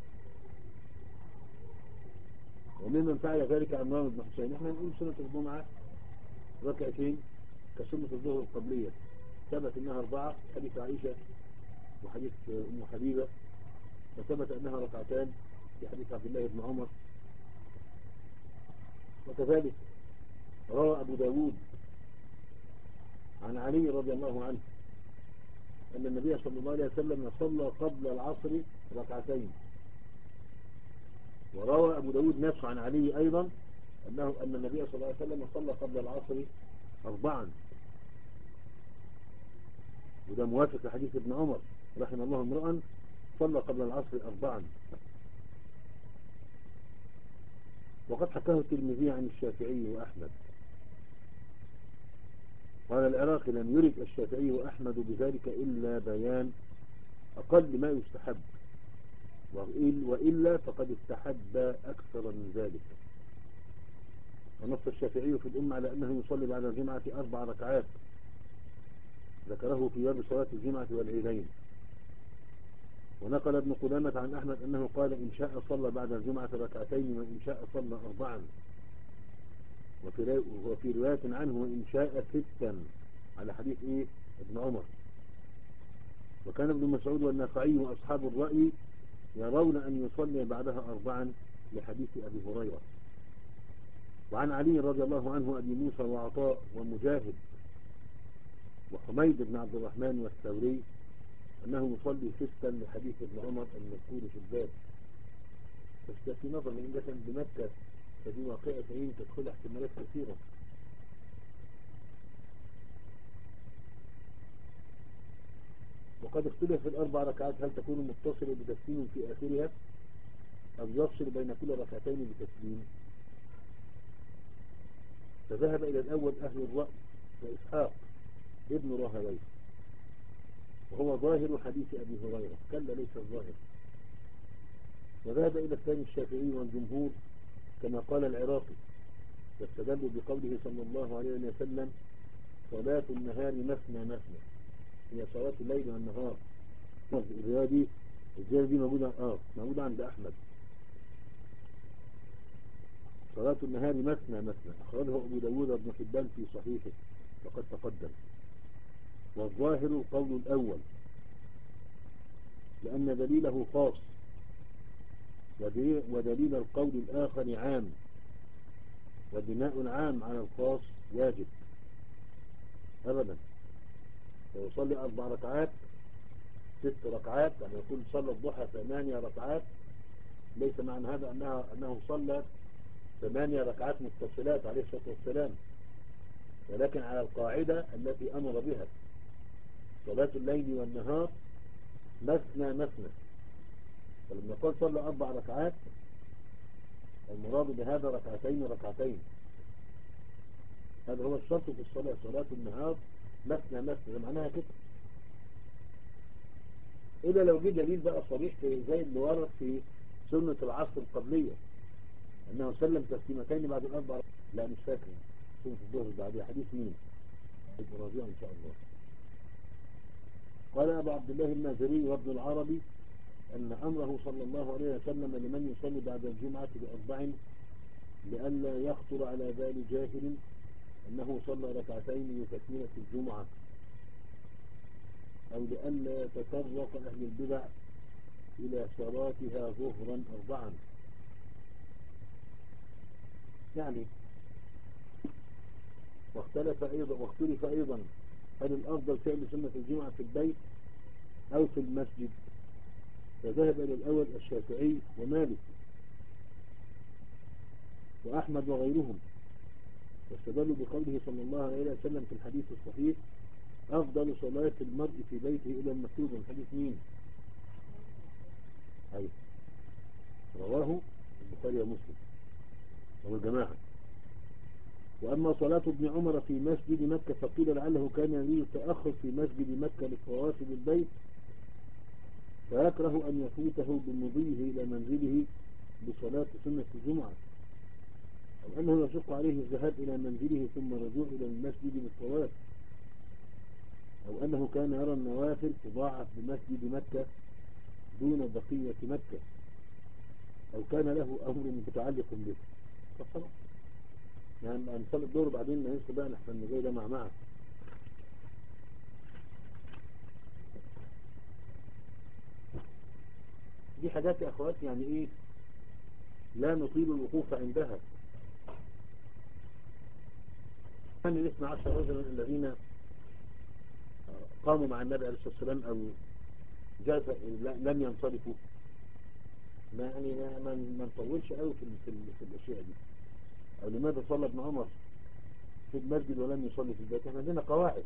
وممن فعل ذلك عمران بن حسين. احنا نقول سنة الجمعة ركعتين كسنة الظهر القبلية، ثبت انها اربعة حديث عائشة وحديث ام حبيبة، وثبت انها ركعتان في حديث عبد الله بن عمر. وكذلك روى ابو داود عن علي رضي الله عنه ان النبي صلى الله عليه وسلم صلى قبل العصر ركعتين. وروى ابو داود نفسه عن علي ايضا انه ان النبي صلى الله عليه وسلم صلى قبل العصر اربعا، وده موافق لحديث ابن عمر رحمه الله امرأ صلى قبل العصر أربعا. وقد حكاه الترمذي عن الشافعي وأحمد. قال العراقي لم يرد الشافعي وأحمد بذلك إلا بيان أقل ما يستحب، وإلا فقد استحب أكثر من ذلك. ونص الشافعي في الأمة على أنه يصلي بعد الجمعة أربع ركعات ذكره في باب صلاة الجمعة والعيدين. ونقل ابن قدامة عن أحمد أنه قال إن شاء صلى بعد الجمعة ركعتين وإن شاء صلى أربعا، وفي رواية عنه وإن شاء ستا على حديث إيه ابن عمر. وكان ابن مسعود والنخعي وأصحاب الرأي يرون أن يصلي بعدها أربعا لحديث أبي هريرة. وعن علي رضي الله عنه أبي موسى وعطاء ومجاهد وحميد بن عبد الرحمن والثوري أنه يصلي ستا لحديث ابن عمر المذكور في الباب. بس ده في نظر لأن ده كان بمكة، فدي واقعة عين تدخل احتمالات كثيرة. وقد اختلف في الأربع ركعات هل تكون متصلة بتسليم في آخرها أو يفصل بين كل ركعتين بتسليم. فذهب إلى الأول أهل الرأي وإسحاق ابن راهويه، وهو ظاهر حديث أبي هريرة كلا ليس الظاهر. وذهب إلى الثاني الشافعي والجمهور كما قال العراقي، واستدلوا بقوله صلى الله عليه وسلم صلاة النهار مثنى مثنى، هي صلاة الليل والنهار. الرواية دي الزيادة دي موجودة اه موجودة عند أحمد. صلاة النهار مثنى مثنى أخرجه أبو داود بن حبان في صحيحه وقد تقدم. والظاهر القول الأول لأن دليله خاص، ودليل القول الآخر عام، وبناء العام على الخاص واجب أبدا. فيصلي أربع ركعات ست ركعات، يعني يقول صلى الضحى ثمانية ركعات، ليس معنى هذا أنها أنه صلى ثمانية ركعات متصلات عليه الصلاة والسلام، ولكن على القاعدة التي أمر بها: صلاة الليل والنهار مثنى مثنى. فلما قال صلى أربع ركعات، المراد بهذا ركعتين ركعتين. هذا هو الشرط في الصلاة، صلاة النهار مثنى مثنى، معناها كده. إلا لو جه دليل بقى صريح زي اللي ورد في سنة العصر القبلية أنه سلم تسليمتين بعد الأربع. لا مش فاكر سنة الظهر بعدها، حديث مين؟ ابن ربيع إن شاء الله. قال أبو عبد الله الناظري وابن العربي أن أمره صلى الله عليه وسلم لمن يصلي بعد الجمعة بأربع لئلا يخطر على بال جاهل أنه صلى ركعتين لتكملة الجمعة، أو لئلا يتطرق أهل البدع إلى صلاتها ظهرا أربعا. يعني واختلف أيضا واختلف أيضا هل الأفضل فعل سنة الجمعة في البيت أو في المسجد؟ فذهب إلى الأول الشافعي ومالك وأحمد وغيرهم، واستدلوا بقوله صلى الله عليه وسلم في الحديث الصحيح: أفضل صلاة المرء في بيته إلى المكتوبة. الحديث مين؟ أي رواه البخاري ومسلم والجماعة. وأما صلاة ابن عمر في مسجد مكة فقيل لعله كان يريد التأخر في مسجد مكة للطواف بالبيت، فيكره أن يفوته بمضيه إلى منزله بصلاة سنة الجمعة، أو أنه يشق عليه الذهاب إلى منزله ثم الرجوع إلى المسجد للطواف، أو أنه كان يرى النوافل تضاعف بمسجد مكة دون بقية مكة، أو كان له أمر متعلق به. فصلا يعني نصلي الدور بعدين ننسى بقى نحن جاي ده مع معه. دي حاجات يا أخوات يعني إيه لا نطيل الوقوف عندها. كان الاثنى عشر رجلا الذين قاموا مع النبي عليه الصلاة والسلام أو جاز لم ينصرفوا، ما يعني ما ما نطولش قوي في في, في الأشياء دي. أو لماذا صلى ابن عمر في المسجد ولم يصلي في البيت؟ احنا عندنا قواعد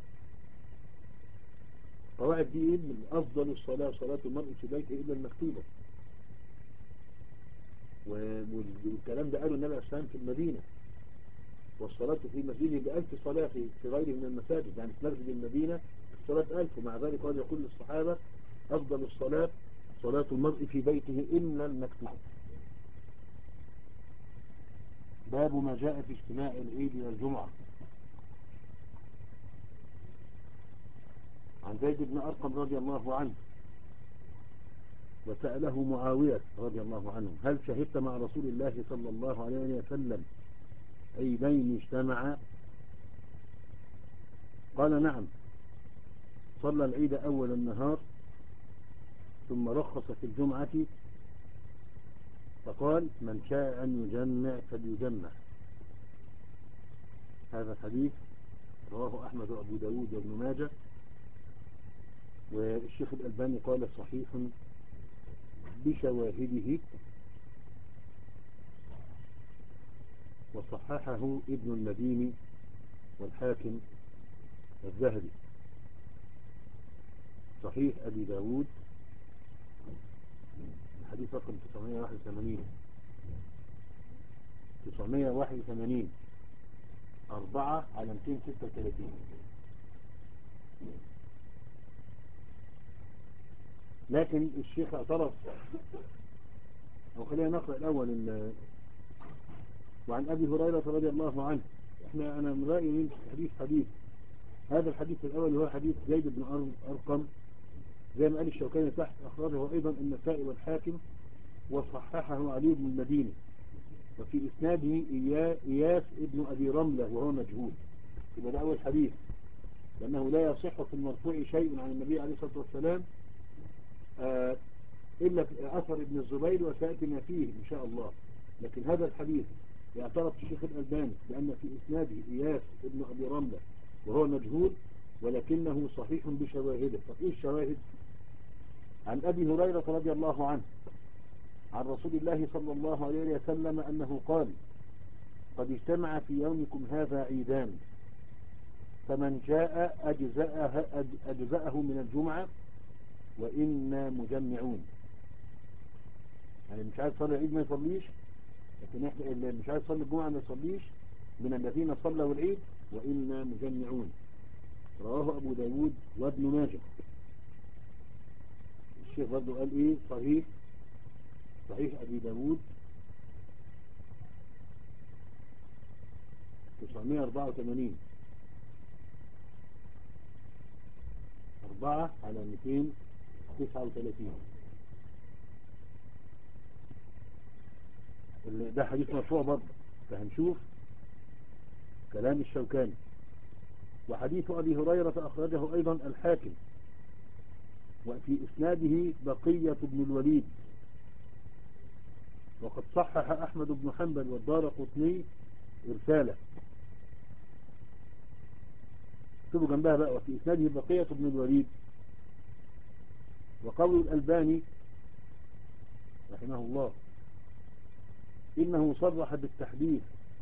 قواعد دي إيه؟ من أفضل الصلاة صلاة المرء في بيته إلا المكتوبة، والكلام ده قاله النبي عليه الصلاة والسلام في المدينة: والصلاة في مسجده بألف صلاة في غيره من المساجد. يعني في مسجد المدينة الصلاة ألف، ومع ذلك قال يقول للصحابة: أفضل الصلاة صلاة المرء في بيته إلا المكتوبة. باب ما جاء في اجتماع العيد والجمعة. عن زيد بن أرقم رضي الله عنه وسأله معاوية رضي الله عنه: هل شهدت مع رسول الله صلى الله عليه وسلم عيدين اجتمعا؟ قال: نعم، صلى العيد أول النهار ثم رخص في الجمعة فقال: من شاء أن يجمع فليجمع. هذا الحديث رواه أحمد وأبو داود وابن ماجه، والشيخ الألباني قال صحيح بشواهده، وصححه ابن المديني والحاكم والذهبي. صحيح أبي داود الحديث رقم تسعمائة وواحد وثمانين تسعمائة وواحد وثمانين أربعة على مئتين وستة وثلاثين. لكن الشيخ اعترف، أو خلينا نقرأ الأول ال... وعن أبي هريرة رضي الله عنه. احنا أنا من رأيي من حديث حديث هذا الحديث الأول هو حديث زيد بن أرقم، زي ما قال الشوكاني تحت: أخرجه أيضا النسائي والحاكم وصححه علي بن المديني، وفي إسناده إياس ابن أبي رملة وهو مجهول. يبقى ده أول حديث، لأنه لا يصح في المرفوع شيء عن النبي عليه الصلاة والسلام آه إلا في أثر ابن الزبير وسيأتينا فيه إن شاء الله. لكن هذا الحديث يعترف الشيخ الألباني بأن في إسناده إياس ابن أبي رملة وهو مجهول، ولكنه صحيح بشواهده. طب إيه الشواهد؟ عن أبي هريرة رضي الله عنه عن رسول الله صلى الله عليه وسلم أنه قال قد اجتمع في يومكم هذا عيدان فمن جاء أجزأه, أجزأه من الجمعة وإنا مجمعون. يعني مش عايز صلي العيد ما يصليش، لكن احنا اللي مش عايز صلي الجمعة ما يصليش من الذين صلوا العيد وإنا مجمعون. رواه أبو داود وابن ماجه. الشيخ برضه قال إيه صحيح صحيح أبي داود تسعمائة وأربعة وثمانين أربعة على مئتين وتسعة وثلاثين. ده حديث مرفوع برضه، فهنشوف كلام الشوكاني. وحديث أبي هريرة أخرجه أيضا الحاكم وفي إسناده بقية بن الوليد، وقد صحح أحمد بن حنبل والدارقطني إرساله. اكتبوا جنبها بقى وفي إسناده بقية بن الوليد. وقول الألباني رحمه الله إنه صرح بالتحديث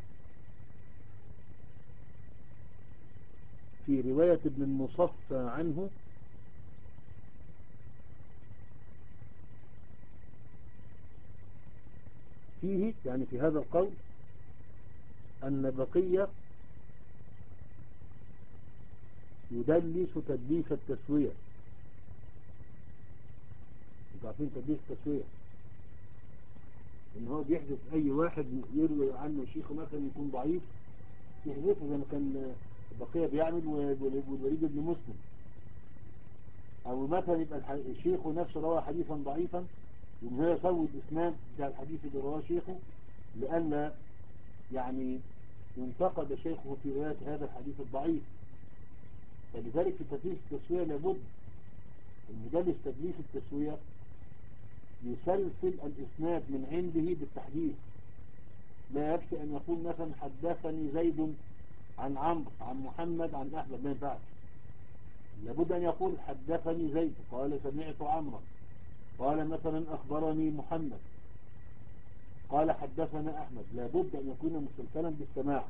في رواية ابن المصفى عنه فيه، يعني في هذا القول، أن بقية يدلس تدليس التسوية. انتوا عارفين تدليس التسوية ان هو بيحدث اي واحد يروي عنه شيخه مثلا يكون ضعيف يحدثه زي ما كان بقية بيعمل والوليد بن مسلم، او مثلا يبقى الشيخ نفسه روى حديثا ضعيفا وان هو يسوي الاسناد بتاع الحديث اللي رواه شيخه لألا يعني ينتقد شيخه في رواية هذا الحديث الضعيف. فلذلك في تدليس التسوية لابد المدلس تدليس التسوية يسلسل الإسناد من عنده بالتحديث. لا يكفي أن يقول مثلا حدثني زيد عن عمرو عن محمد عن أحمد، ما ينفعش. لابد أن يقول حدثني زيد قال سمعت عمرو قال مثلا أخبرني محمد قال حدثنا أحمد. لابد أن يكون مسلسلا بالسماع.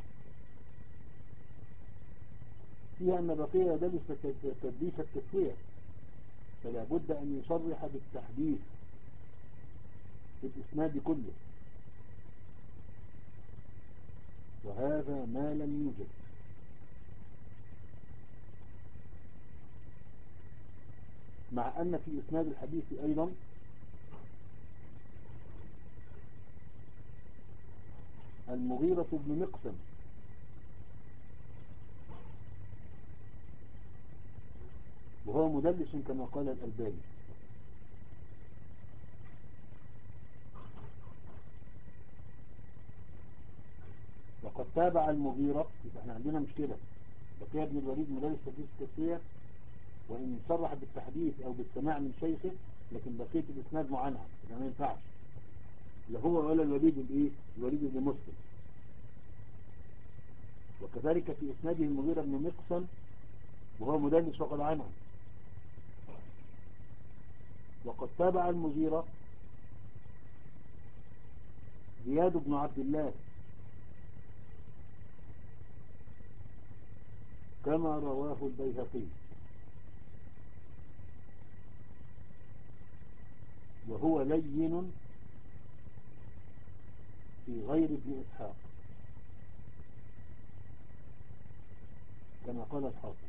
فيها أن بقية يدلس تدليس التسوية، فلا بد أن يصرح بالتحديث في الإسناد كله، وهذا ما لم يوجد. مع أن في إسناد الحديث أيضا المغيرة بن مقسم وهو مدلس كما قال الألباني. وقد تابع المغيرة. احنا عندنا مشكلة، بقية بن الوليد مدلس تدليس التسوية وإن صرح بالتحديث أو بالسماع من شيخه، لكن بقية الإسناد معنعن، إذا ما ينفعش لا هو ولا الوليد الإيه الوليد بن مسلم. وكذلك في إسناده المغيرة بن مقسم وهو مدلس وقد عنعن. وقد تابع المغيرة زياد بن عبد الله كما رواه البيهقي، وهو لين في غير ابن إسحاق كما قال الحافظ.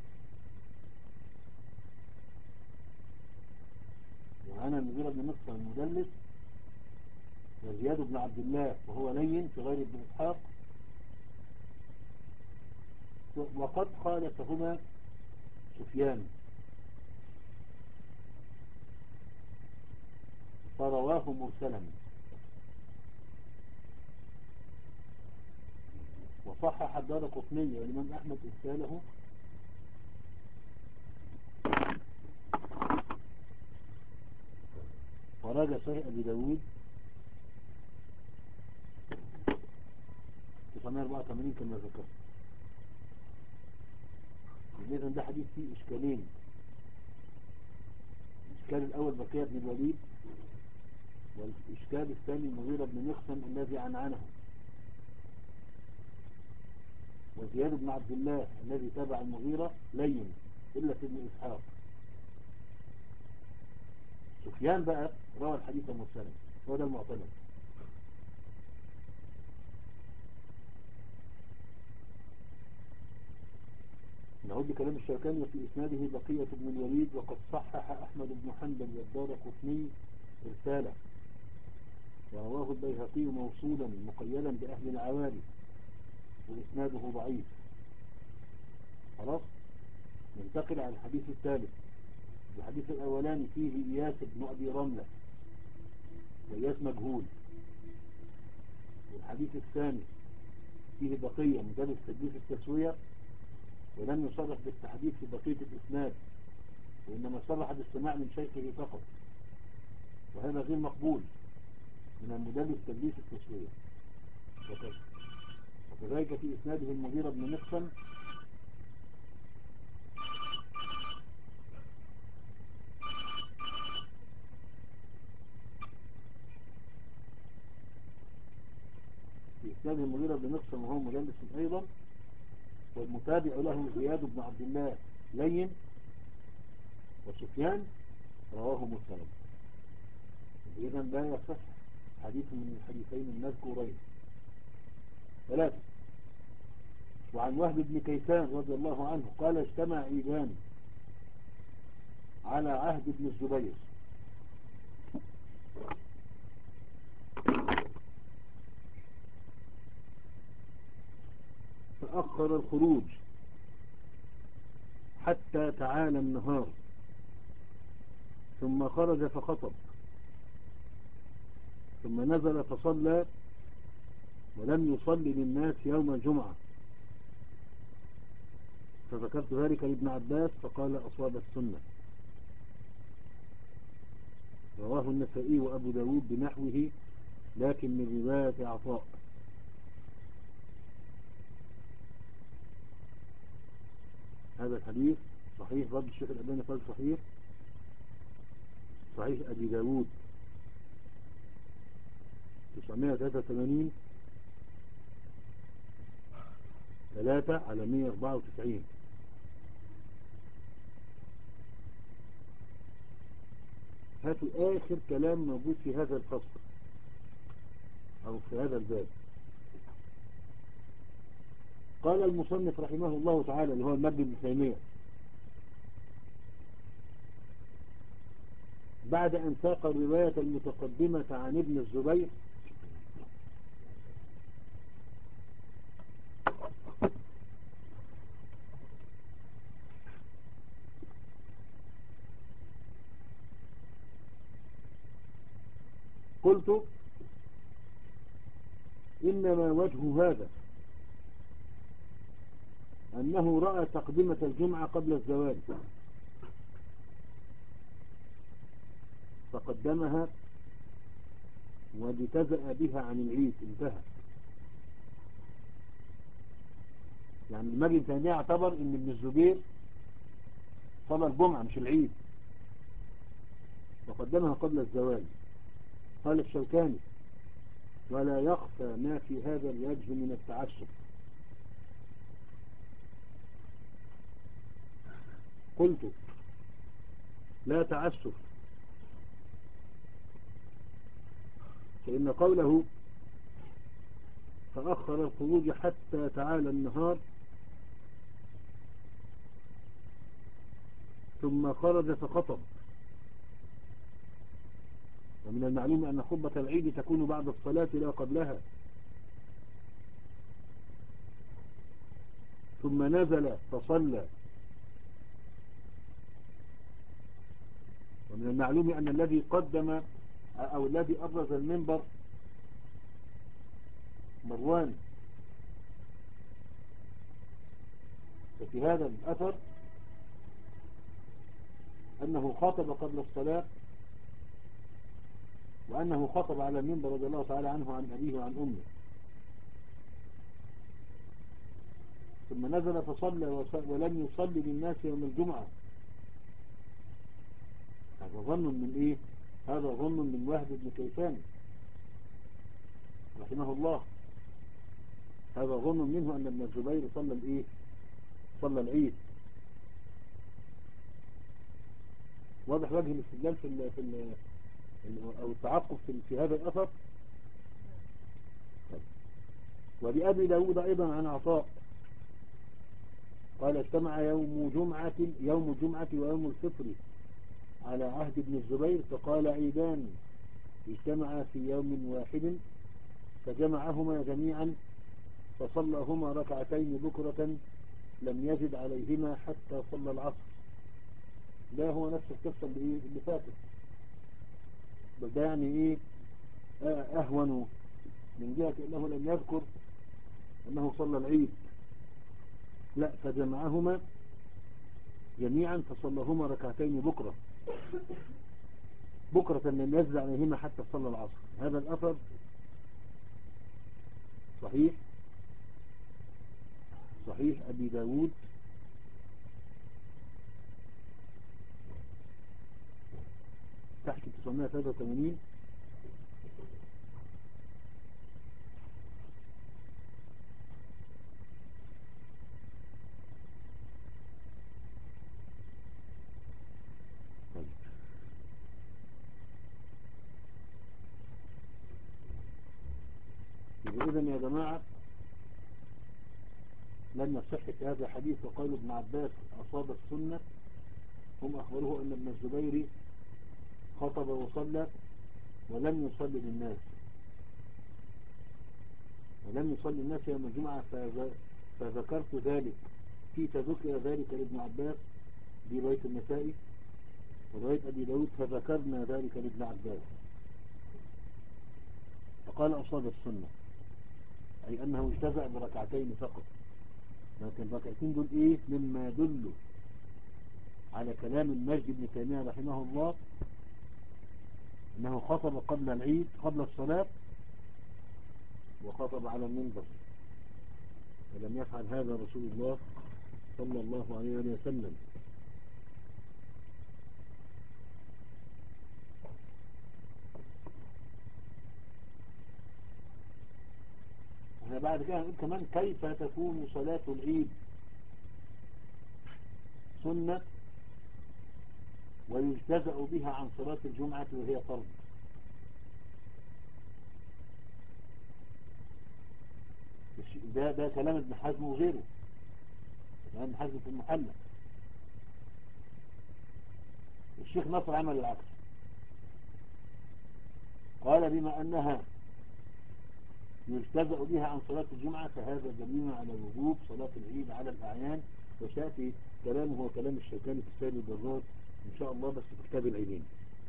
وأنا المغيرة بن مقسم المدلس وزياد بن عبد الله وهو لين في غير ابن إسحاق، وقد خالفهما سفيان فرواه مرسلا. وصحح الدارقطني والإمام أحمد إرساله وراجع صحيح أبي داود تسعمائة وأربعة وثمانين كما ذكرت. إذن ده حديث فيه إشكالين، الإشكال الأول بقية بن الوليد، والإشكال الثاني المغيرة بن مخزن الذي عنعنه، وزياد بن عبد الله الذي تابع المغيرة لين إلا في ابن إسحاق. سفيان بقى روى الحديث مرسلا، هو ده المعتمد. نعود بكلام الشوكاني: وفي إسناده بقية بن الوليد، وقد صحح أحمد بن حنبل والدارقطني رسالة، ورواه البيهقي موصولا مقيلا بأهل العوالي، وإسناده ضعيف. خلاص، ننتقل على الحديث الثالث. الحديث الأولاني فيه إياس بن أبي رملة، وإياس مجهول. والحديث الثاني فيه بقية مدرس تدليس التسوية، ولم يصرح بالتحديث في بقية الإسناد، وإنما صرح بالسماع من شيخه فقط، وهذا غير مقبول من المدلس تدليس التسوية. وكذلك في إسناده المغيرة بن مخزن، في إسناده المغيرة بن مخزن وهو مدلس أيضا، والمتابع له زياد بن عبد الله لين، وسفيان رواه مرسلا. إذا لا يصح حديث من الحديثين المذكورين. ثلاثة. وعن وهب بن كيسان رضي الله عنه قال: اجتمع عيدان على عهد ابن الزبير، فأخر الخروج حتى تعالى النهار، ثم خرج فخطب، ثم نزل فصلى، ولم يصلي للناس يوم الجمعة. فذكرت ذلك لابن عباس فقال: أصاب السنة. رواه النسائي وأبو داود بنحوه، لكن من رواية عطاء. هذا الحديث صحيح، برضه الشيخ الألباني قال صحيح. صحيح أبي داود تسعمائة وثلاثة وثمانين، ثلاثة على مئة وأربعة وتسعين. هاتوا آخر كلام موجود في هذا الفصل أو في هذا الباب. قال المصنف رحمه الله تعالى، اللي هو المجد بن تيمية، بعد أن ساق الرواية المتقدمة عن ابن الزبير قلت: إنما وجه هذا أنه رأى تقدمة الجمعة قبل الزوال فقدمها واجتزأ بها عن العيد، انتهى. يعني المجد بن تيمية اعتبر ان ابن الزبير صلى الجمعة مش العيد، فقدمها قبل الزوال. قال الشوكاني: ولا يخفى ما في هذا الوجه من التعسف. قلت: لا تعسف، فإن قوله فأخر الخروج حتى تعالى النهار ثم خرج فخطب، ومن المعلوم أن خطبة العيد تكون بعد الصلاة لا قبلها. ثم نزل فصلى، ومن المعلوم أن الذي قدم أو الذي أبرز المنبر مروان. ففي هذا الأثر أنه خاطب قبل الصلاة، وأنه خطب على المنبر رضي الله تعالى عنه عن أبيه وعن أمه، ثم نزل فصلى ولم يصلي للناس يوم الجمعة. هذا ظن من إيه؟ هذا ظن من وهب بن كيسان رحمه الله. هذا ظن منه أن ابن الزبير صلى الإيه؟ صلى العيد. واضح وجه الاستدلال في ال في ال أو التعقب في, في هذا الأثر. ولأبي داود أيضا عن عطاء قال اجتمع يوم جمعة يوم الجمعة ويوم الفطر على عهد ابن الزبير فقال عيدان اجتمعا في يوم واحد فجمعهما جميعا فصلىهما ركعتين بكرة لم يزد عليهما حتى صلى العصر. لا هو نفس القصة اللي, إيه اللي فاتت، بس ده يعني إيه أهون من جهة أنه لم يذكر أنه صلى العيد، لا فجمعهما جميعا فصلىهما ركعتين بكرة بكرة لم يزد عليهما حتى صلى العصر. هذا الأثر صحيح صحيح أبي داود تحت تسعمائة وثلاثة وثمانين. إذن يا جماعة لم يصح في هذا الحديث وقال ابن عباس أصاب السنة. هم أخبروه أن ابن الزبير خطب وصلى ولم يصلي للناس ولم يصلي الناس يوم الجمعة فذكرت ذلك في تذكر ذلك لابن عباس دي رواية النسائي ورواية أبي داود فذكرنا ذلك لابن عباس فقال أصاب السنة أي أنه اجتزأ بركعتين فقط. لكن الركعتين دول إيه مما يدل على كلام المجد بن تيمية رحمه الله أنه خطب قبل العيد قبل الصلاة وخطب على المنبر ولم يفعل هذا رسول الله صلى الله عليه وسلم. احنا بعد كده نقول كمان كيف تكون صلاة العيد سنة ويجتزأ بها عن صلاة الجمعة وهي فرض. ده ده كلام ابن حزم وغيره، كلام ابن حزم في المحلى. الشيخ نصر عمل العكس، قال بما أنها يجتزأ بها عن صلاة الجمعة فهذا دليل على وجوب صلاة العيد على الأعيان. وسيأتي كلامه هو كلام الشوكاني في السيد الجرار إن شاء الله بس في كتاب العيدين.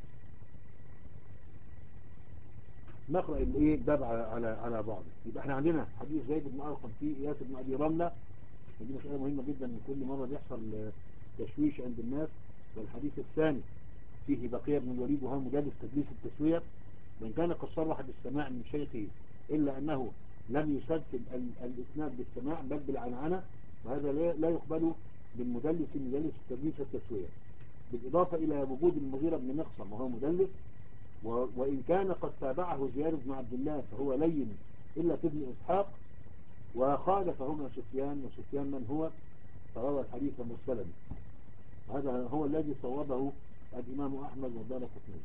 نقرأ الايه باب على على بعضه. يبقى احنا عندنا حديث زيد بن أرقم في إياس بن أبي رملة، ودي مسألة مهمة جدا من كل مرة بيحصل تشويش عند الناس. والحديث الثاني فيه بقية بن الوليد وهو مدلس تدليس التسوية، وإن كان قد صرح بالسماع من شيخه إلا أنه لم يسلسل الإسناد بالسماع بل بالعنعنة، وهذا لا يقبل بالمدلس مدلس تدليس التسوية، بالإضافة إلى وجود المغيرة بن مقسم وهو مدلس، وإن كان قد تابعه زياد بن عبد الله فهو لين إلا في ابن إسحاق، وخالفهما سفيان وسفيان من هو فروى الحديث مرسلا. هذا هو الذي صوبه الإمام أحمد والدارقطني.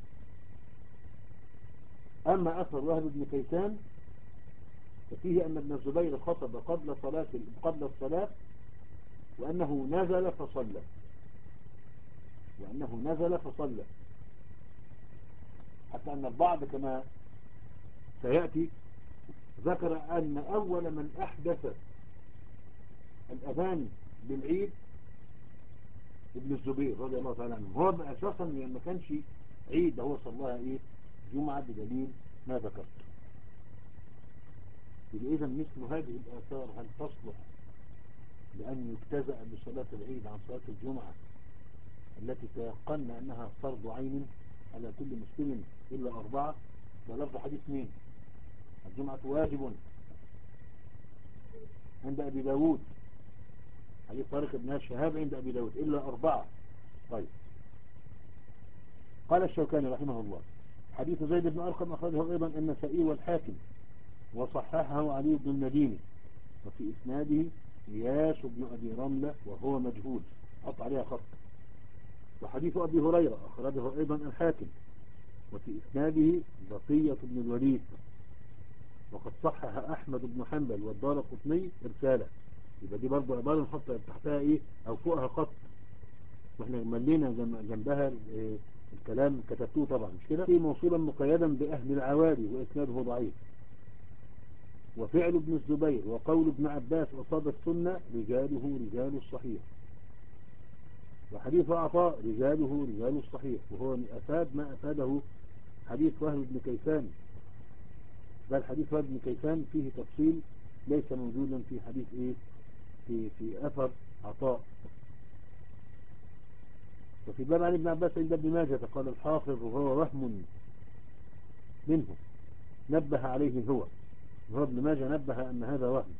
أما أثر وهب بن كيسان ففيه أن ابن الزبير خطب قبل صلاة قبل الصلاة وأنه نزل فصلى وأنه نزل فصلى حتى أن البعض كما سيأتي ذكر أن أول من أحدث الأذان بالعيد ابن الزبير رضي الله تعالى عنه. هو أساسا ما كانش عيد، هو صلاها إيه جمعة بدليل ما ذكرت. إذا مثل هذه الآثار هل تصلح لأن يجتزأ بصلاة العيد عن صلاة الجمعة التي تيقن أنها فرض عين على كل مسلم إلا أربعة؟ ولفظ حديث مين؟ الجمعة واجب عند أبي داود، حديث طارق بن الشهاب عند أبي داود إلا أربعة. طيب قال الشوكاني رحمه الله: حديث زيد بن أرقم أخرجه أيضا النسائي والحاكم وصححه علي بن المديني، وفي إسناده إياس بن أبي رملة وهو مجهول، حط عليها خط. وحديث أبي هريرة أخرجه أيضا الحاكم، وفي إسناده بقية بن الوليد، وقد صحح أحمد بن حنبل والدارقطني إرساله. يبقى دي برضه عبارة نحط تحتها إيه أو فوقها خط، واحنا ملينا جنبها إيه الكلام كتبتوه طبعا مش كده. في موصولا مقيدا بأهل العوالي وإسناده ضعيف. وفعل ابن الزبير وقول ابن عباس أصاب السنة رجاله رجال الصحيح. وحديث عطاء رجاله رجال الصحيح، وهو أفاد ما أفاده حديث وهب بن كيسان، بل حديث وهب بن كيسان فيه تفصيل ليس موجودا في حديث إيه في في أثر عطاء. وفي باب عن ابن عباس عند ابن ماجه قال الحافظ وهو وهم منه نبه عليه هو وهو ابن ماجه نبه أن هذا وهم.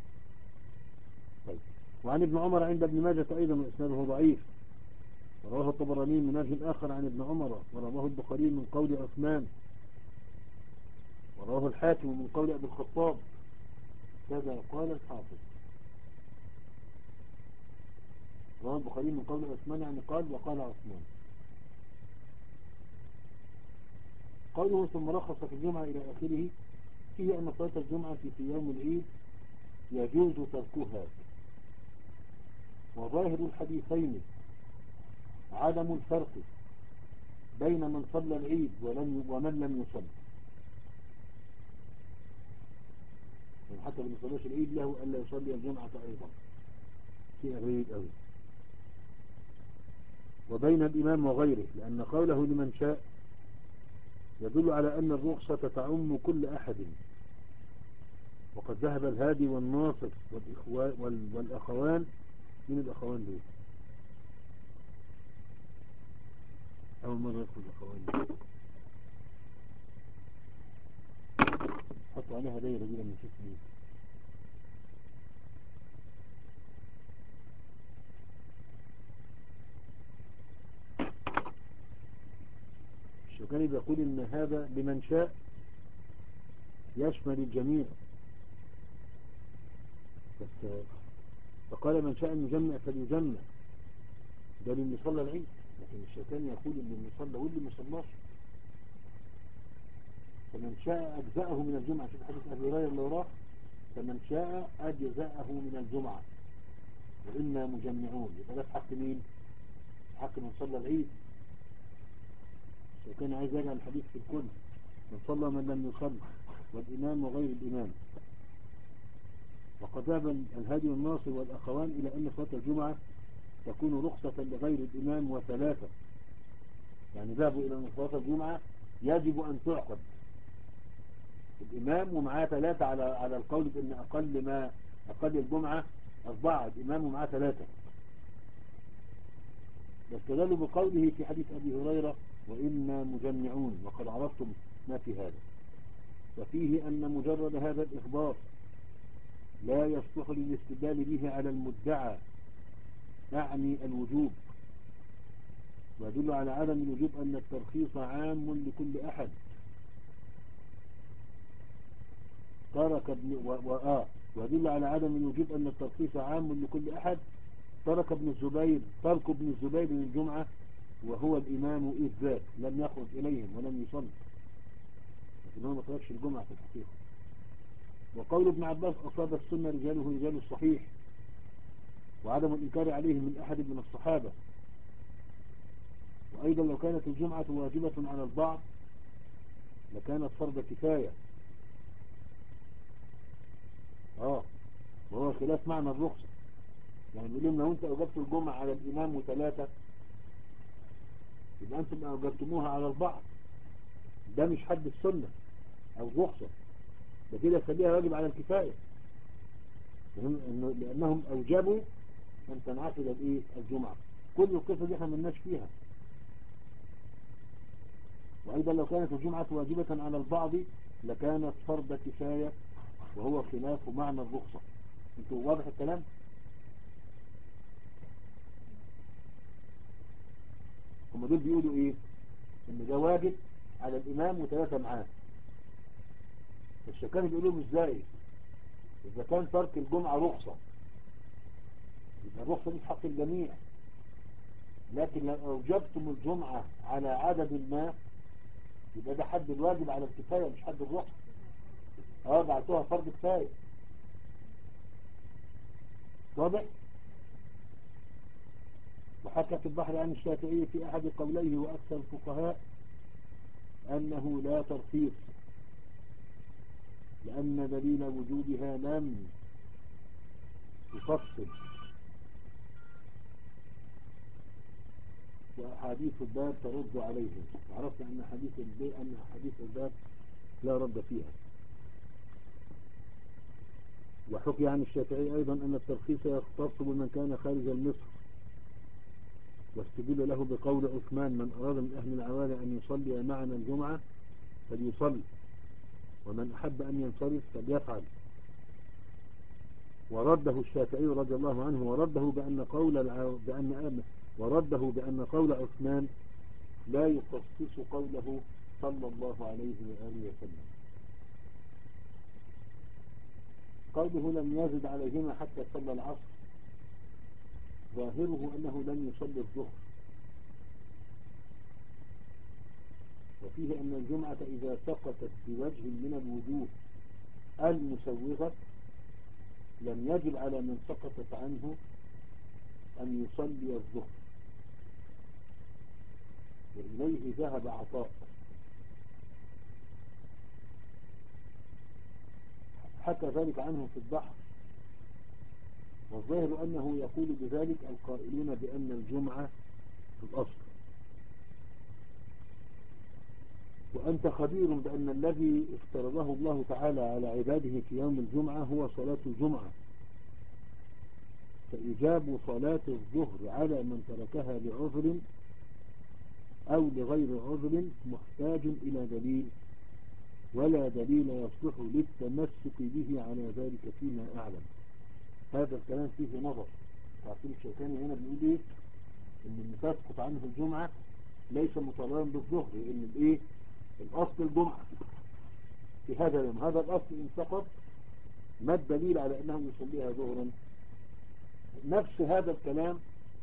طيب. وعن ابن عمر عند ابن ماجه أيضا وإسناده ضعيف، ورواه الطبراني من وجه آخر عن ابن عمر، ورواه البخاري من قول عثمان، ورواه الحاكم من قول أبي الخطاب. كذا قال الحافظ. رواه البخاري من قول عثمان يعني قال وقال عثمان. قوله ثم رخص في الجمعة إلى آخره فيه أن صلاة الجمعة في صيام العيد يجوز تركها. وظاهر الحديثين عدم الفرق بين من صلى العيد ولم ومن لم يصلي، يعني حتى اللي ما صلاش العيد له ألا يصلي الجمعة أيضا، شيء غريب أوي. وبين الإمام وغيره، لأن قوله لمن شاء يدل على أن الرخصة تعم كل أحد. وقد ذهب الهادي والناصر والأخوان من الأخوان دول أول مرة يدخل الأخوان دول حطوا عليها دايرة دي لما نشوف مين. الشوكاني بيقول إن هذا لمن شاء يشمل الجميع، بس فقال من شاء أن يجمع فليجمع، ده اللي صلى العيد. لكن الشيطان يقول ان اللي صلى واللي ما صلاش، فمن شاء أجزأه من الجمعة. شوف حديث أبي هريرة اللي وراه: فمن شاء أجزأه من الجمعة وإنا مجمعون. يبقى ده في حق مين؟ في حق من صلى العيد. الشيطان عايز يجعل الحديث في الكل: من صلى من لم يصلي، والإمام وغير الإمام. وقد ذهب الهادي والناصر والأخوان إلى أن صلاة الجمعة تكون رخصة لغير الإمام وثلاثة، يعني ذهبوا إلى أن صلاة الجمعة يجب أن تعقد الإمام ومعاه ثلاثة، على على القول بأن أقل ما أقل الجمعة أربعة، الإمام ومعاه ثلاثة. واستدلوا بقوله في حديث أبي هريرة: وإنا مجمعون، وقد عرفتم ما في هذا. وفيه أن مجرد هذا الإخبار لا يصلح للاستدلال به على المدعى، أعني الوجوب، ويدل على عدم الوجوب أن الترخيص عام لكل أحد. ترك ابن و... و... ويدل على عدم الوجوب أن الترخيص عام لكل أحد. ترك ابن الزبير ترك ابن الزبير للجمعة وهو الإمام إذ ذاك لم يخرج إليهم ولم يصلي، لكن هو ما تركش الجمعة في الحقيقة. وقول ابن عباس أصاب السنة رجاله رجال الصحيح، وعدم الإنكار عليه من أحد من الصحابة. وأيضا لو كانت الجمعة واجبة على البعض لكانت فرض كفاية، اه وهو خلاف معنى الرخصة. يعني بيقول لهم لو انت أوجبت الجمعة على الإمام وثلاثة يبقى أنتم أوجبتموها على البعض، ده مش حد السنة أو الرخصة، ده كده خليها واجب على الكفاية، لأنهم أوجبوا أن تنعقد الإيه الجمعة. كل القصة دي احنا ملناش فيها. وأيضا لو كانت الجمعة واجبة على البعض لكانت فرض كفاية، وهو خلاف معنى الرخصة. انتوا واضح الكلام؟ هم دول بيقولوا ايه؟ ان ده واجب على الامام وثلاثة معاه. الشوكاني بيقول لهم ازاي؟ اذا كان ترك الجمعة رخصة يبقى الرخصة دي في حق الجميع، لكن لو اوجبتم الجمعة على عدد ما يبقى ده حد الواجب على الكفاية مش حد الرخصة. اه بعتوها فرض كفاية. واضح؟ وحكى في البحر عن الشافعي في احد قوليه واكثر الفقهاء انه لا ترخيص، لان دليل وجوبها لم يفصل، وأحاديث الباب ترد عليهم. عرفنا أن حديث الباب أن أحاديث الباب لا رد فيها. وحكي عن الشافعي أيضا أن الترخيص يختص بمن كان خارج المصر، واستدل له بقول عثمان من أراد من أهل العوالي أن يصلي معنا الجمعة فليصلي، ومن أحب أن ينصرف فليفعل. ورده الشافعي رضي الله عنه ورده بأن قول العو... بأن ورده بأن قول عثمان لا يخصص قوله صلى الله عليه وآله وسلم. قوله لم يزد عليهما حتى صلى العصر ظاهره أنه لم يصلي الظهر، وفيه أن الجمعة إذا سقطت بوجه من الوجوه المسوغة لم يجب على من سقطت عنه أن يصلي الظهر، وإليه ذهب عطاء. حكى ذلك عنه في البحر، والظاهر أنه يقول بذلك القائلون بأن الجمعة في الأصل. وأنت خبير بأن الذي افترضه الله تعالى على عباده في يوم الجمعة هو صلاة الجمعة، فإجاب صلاة الظهر على من تركها لعذر أو لغير عذر محتاج إلى دليل، ولا دليل يصلح للتمسك به على ذلك فيما أعلم. هذا الكلام فيه نظر. تعطيل الشوكاني هنا بيقول إيه؟ إن اللي تسقط عنه الجمعة ليس مطالبا بالظهر، لأن الإيه؟ الأصل الجمعة في هذا اليوم، هذا الأصل إن سقط ما الدليل على أنه يصليها ظهرا؟ نفس هذا الكلام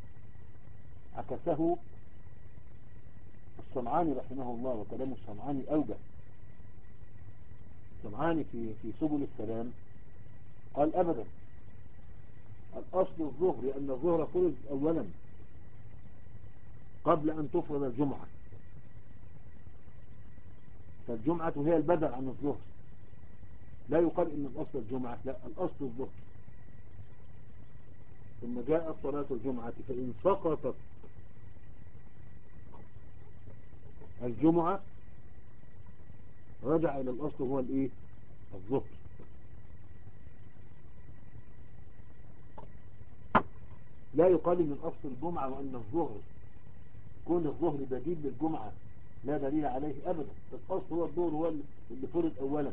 عكسه الصنعاني رحمه الله، وكلام الصنعاني أوجه. الصنعاني في في سبل السلام قال أبدا، الأصل الظهر، لأن الظهر فرض أولا قبل أن تفرض الجمعة، فالجمعة هي البدل عن الظهر. لا يقال إن الأصل الجمعة، لا، الأصل الظهر. ثم جاءت صلاة الجمعة فإن سقطت الجمعة رجع إلى الأصل هو الإيه؟ الظهر. لا يقال من أصل الجمعة وأن الظهر كون الظهر بديل للجمعة لا دليل عليه أبدا. الأصل هو الظهر، هو اللي فرض أولا.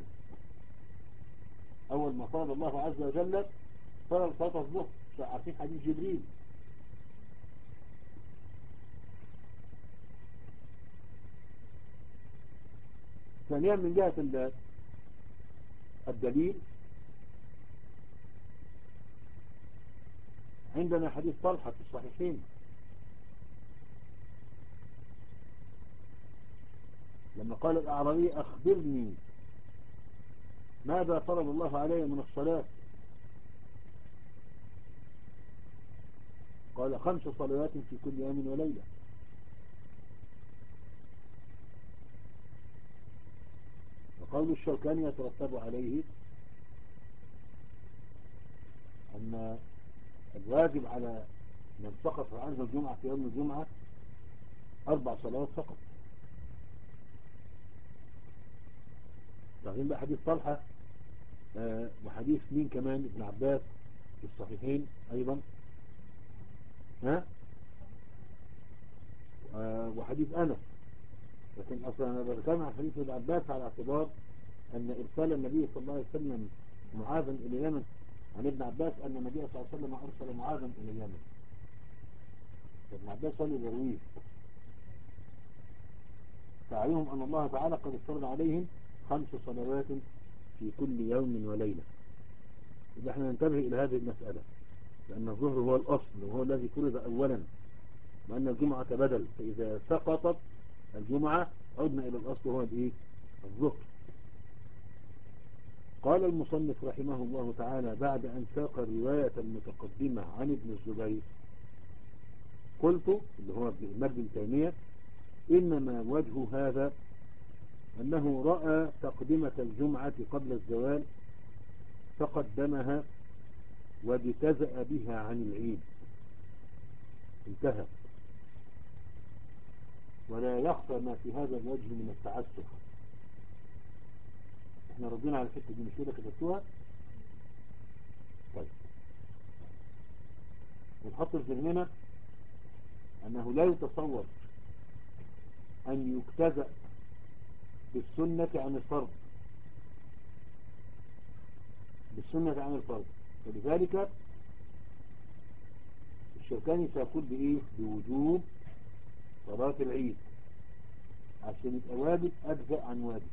أول ما فرض الله عز وجل فرض صلاة الظهر، عارفين حديث جبريل. ثانيا من جهة الدليل عندنا حديث طلحة في الصحيحين لما قال الأعرابي أخبرني ماذا فرض الله علي من الصلاة؟ قال خمس صلوات في كل يوم وليلة. وقول الشوكاني يترتب عليه أن الواجب على من سقط عنه الجمعة في يوم الجمعة أربع صلوات فقط. تعرفين بقى حديث طلحة آه وحديث مين كمان؟ ابن عباس في الصحيحين أيضا، ها آه وحديث أنس. لكن أصلا أنا بتكلم عن حديث ابن عباس على اعتبار أن إرسال النبي صلى الله عليه وسلم معاذا إلى اليمن، عن ابن عباس أن النبي صلى الله عليه وسلم أرسل معاذا إلى اليمن. ابن عباس قال يرويه. تعلمهم أن الله تعالى قد افترض عليهم خمس صلوات في كل يوم وليلة. إذا احنا ننتبه إلى هذه المسألة، لأن الظهر هو الأصل وهو الذي فرض أولا، وأن الجمعة بدل، فإذا سقطت الجمعة عدنا إلى الأصل وهو الإيه؟ الظهر. قال المصنف رحمه الله تعالى بعد أن ساق الرواية المتقدمة عن ابن الزبير، قلت اللي هو ابن ابن تيمية إنما وجه هذا أنه رأى تقدمة الجمعة قبل الزوال فقدمها واجتزأ بها عن العيد، انتهى. ولا يخفى ما في هذا الوجه من التعسف. احنا ردينا على الحته دي، مش كده كتبتوها؟ طيب، ونحط في ذهننا أنه لا يتصور أن يجتزأ بالسنة عن الفرض، بالسنة عن الفرض. فلذلك الشوكاني سيقول بإيه؟ بوجوب صلاة العيد، عشان يبقى واجب أجزأ عن واجب.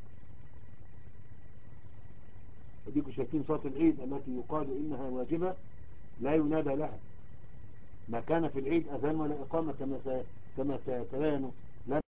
وديكوا شايفين صلاة العيد التي يقال إنها واجبة لا ينادى لها، ما كان في العيد أذان ولا إقامة كما كما سيتبين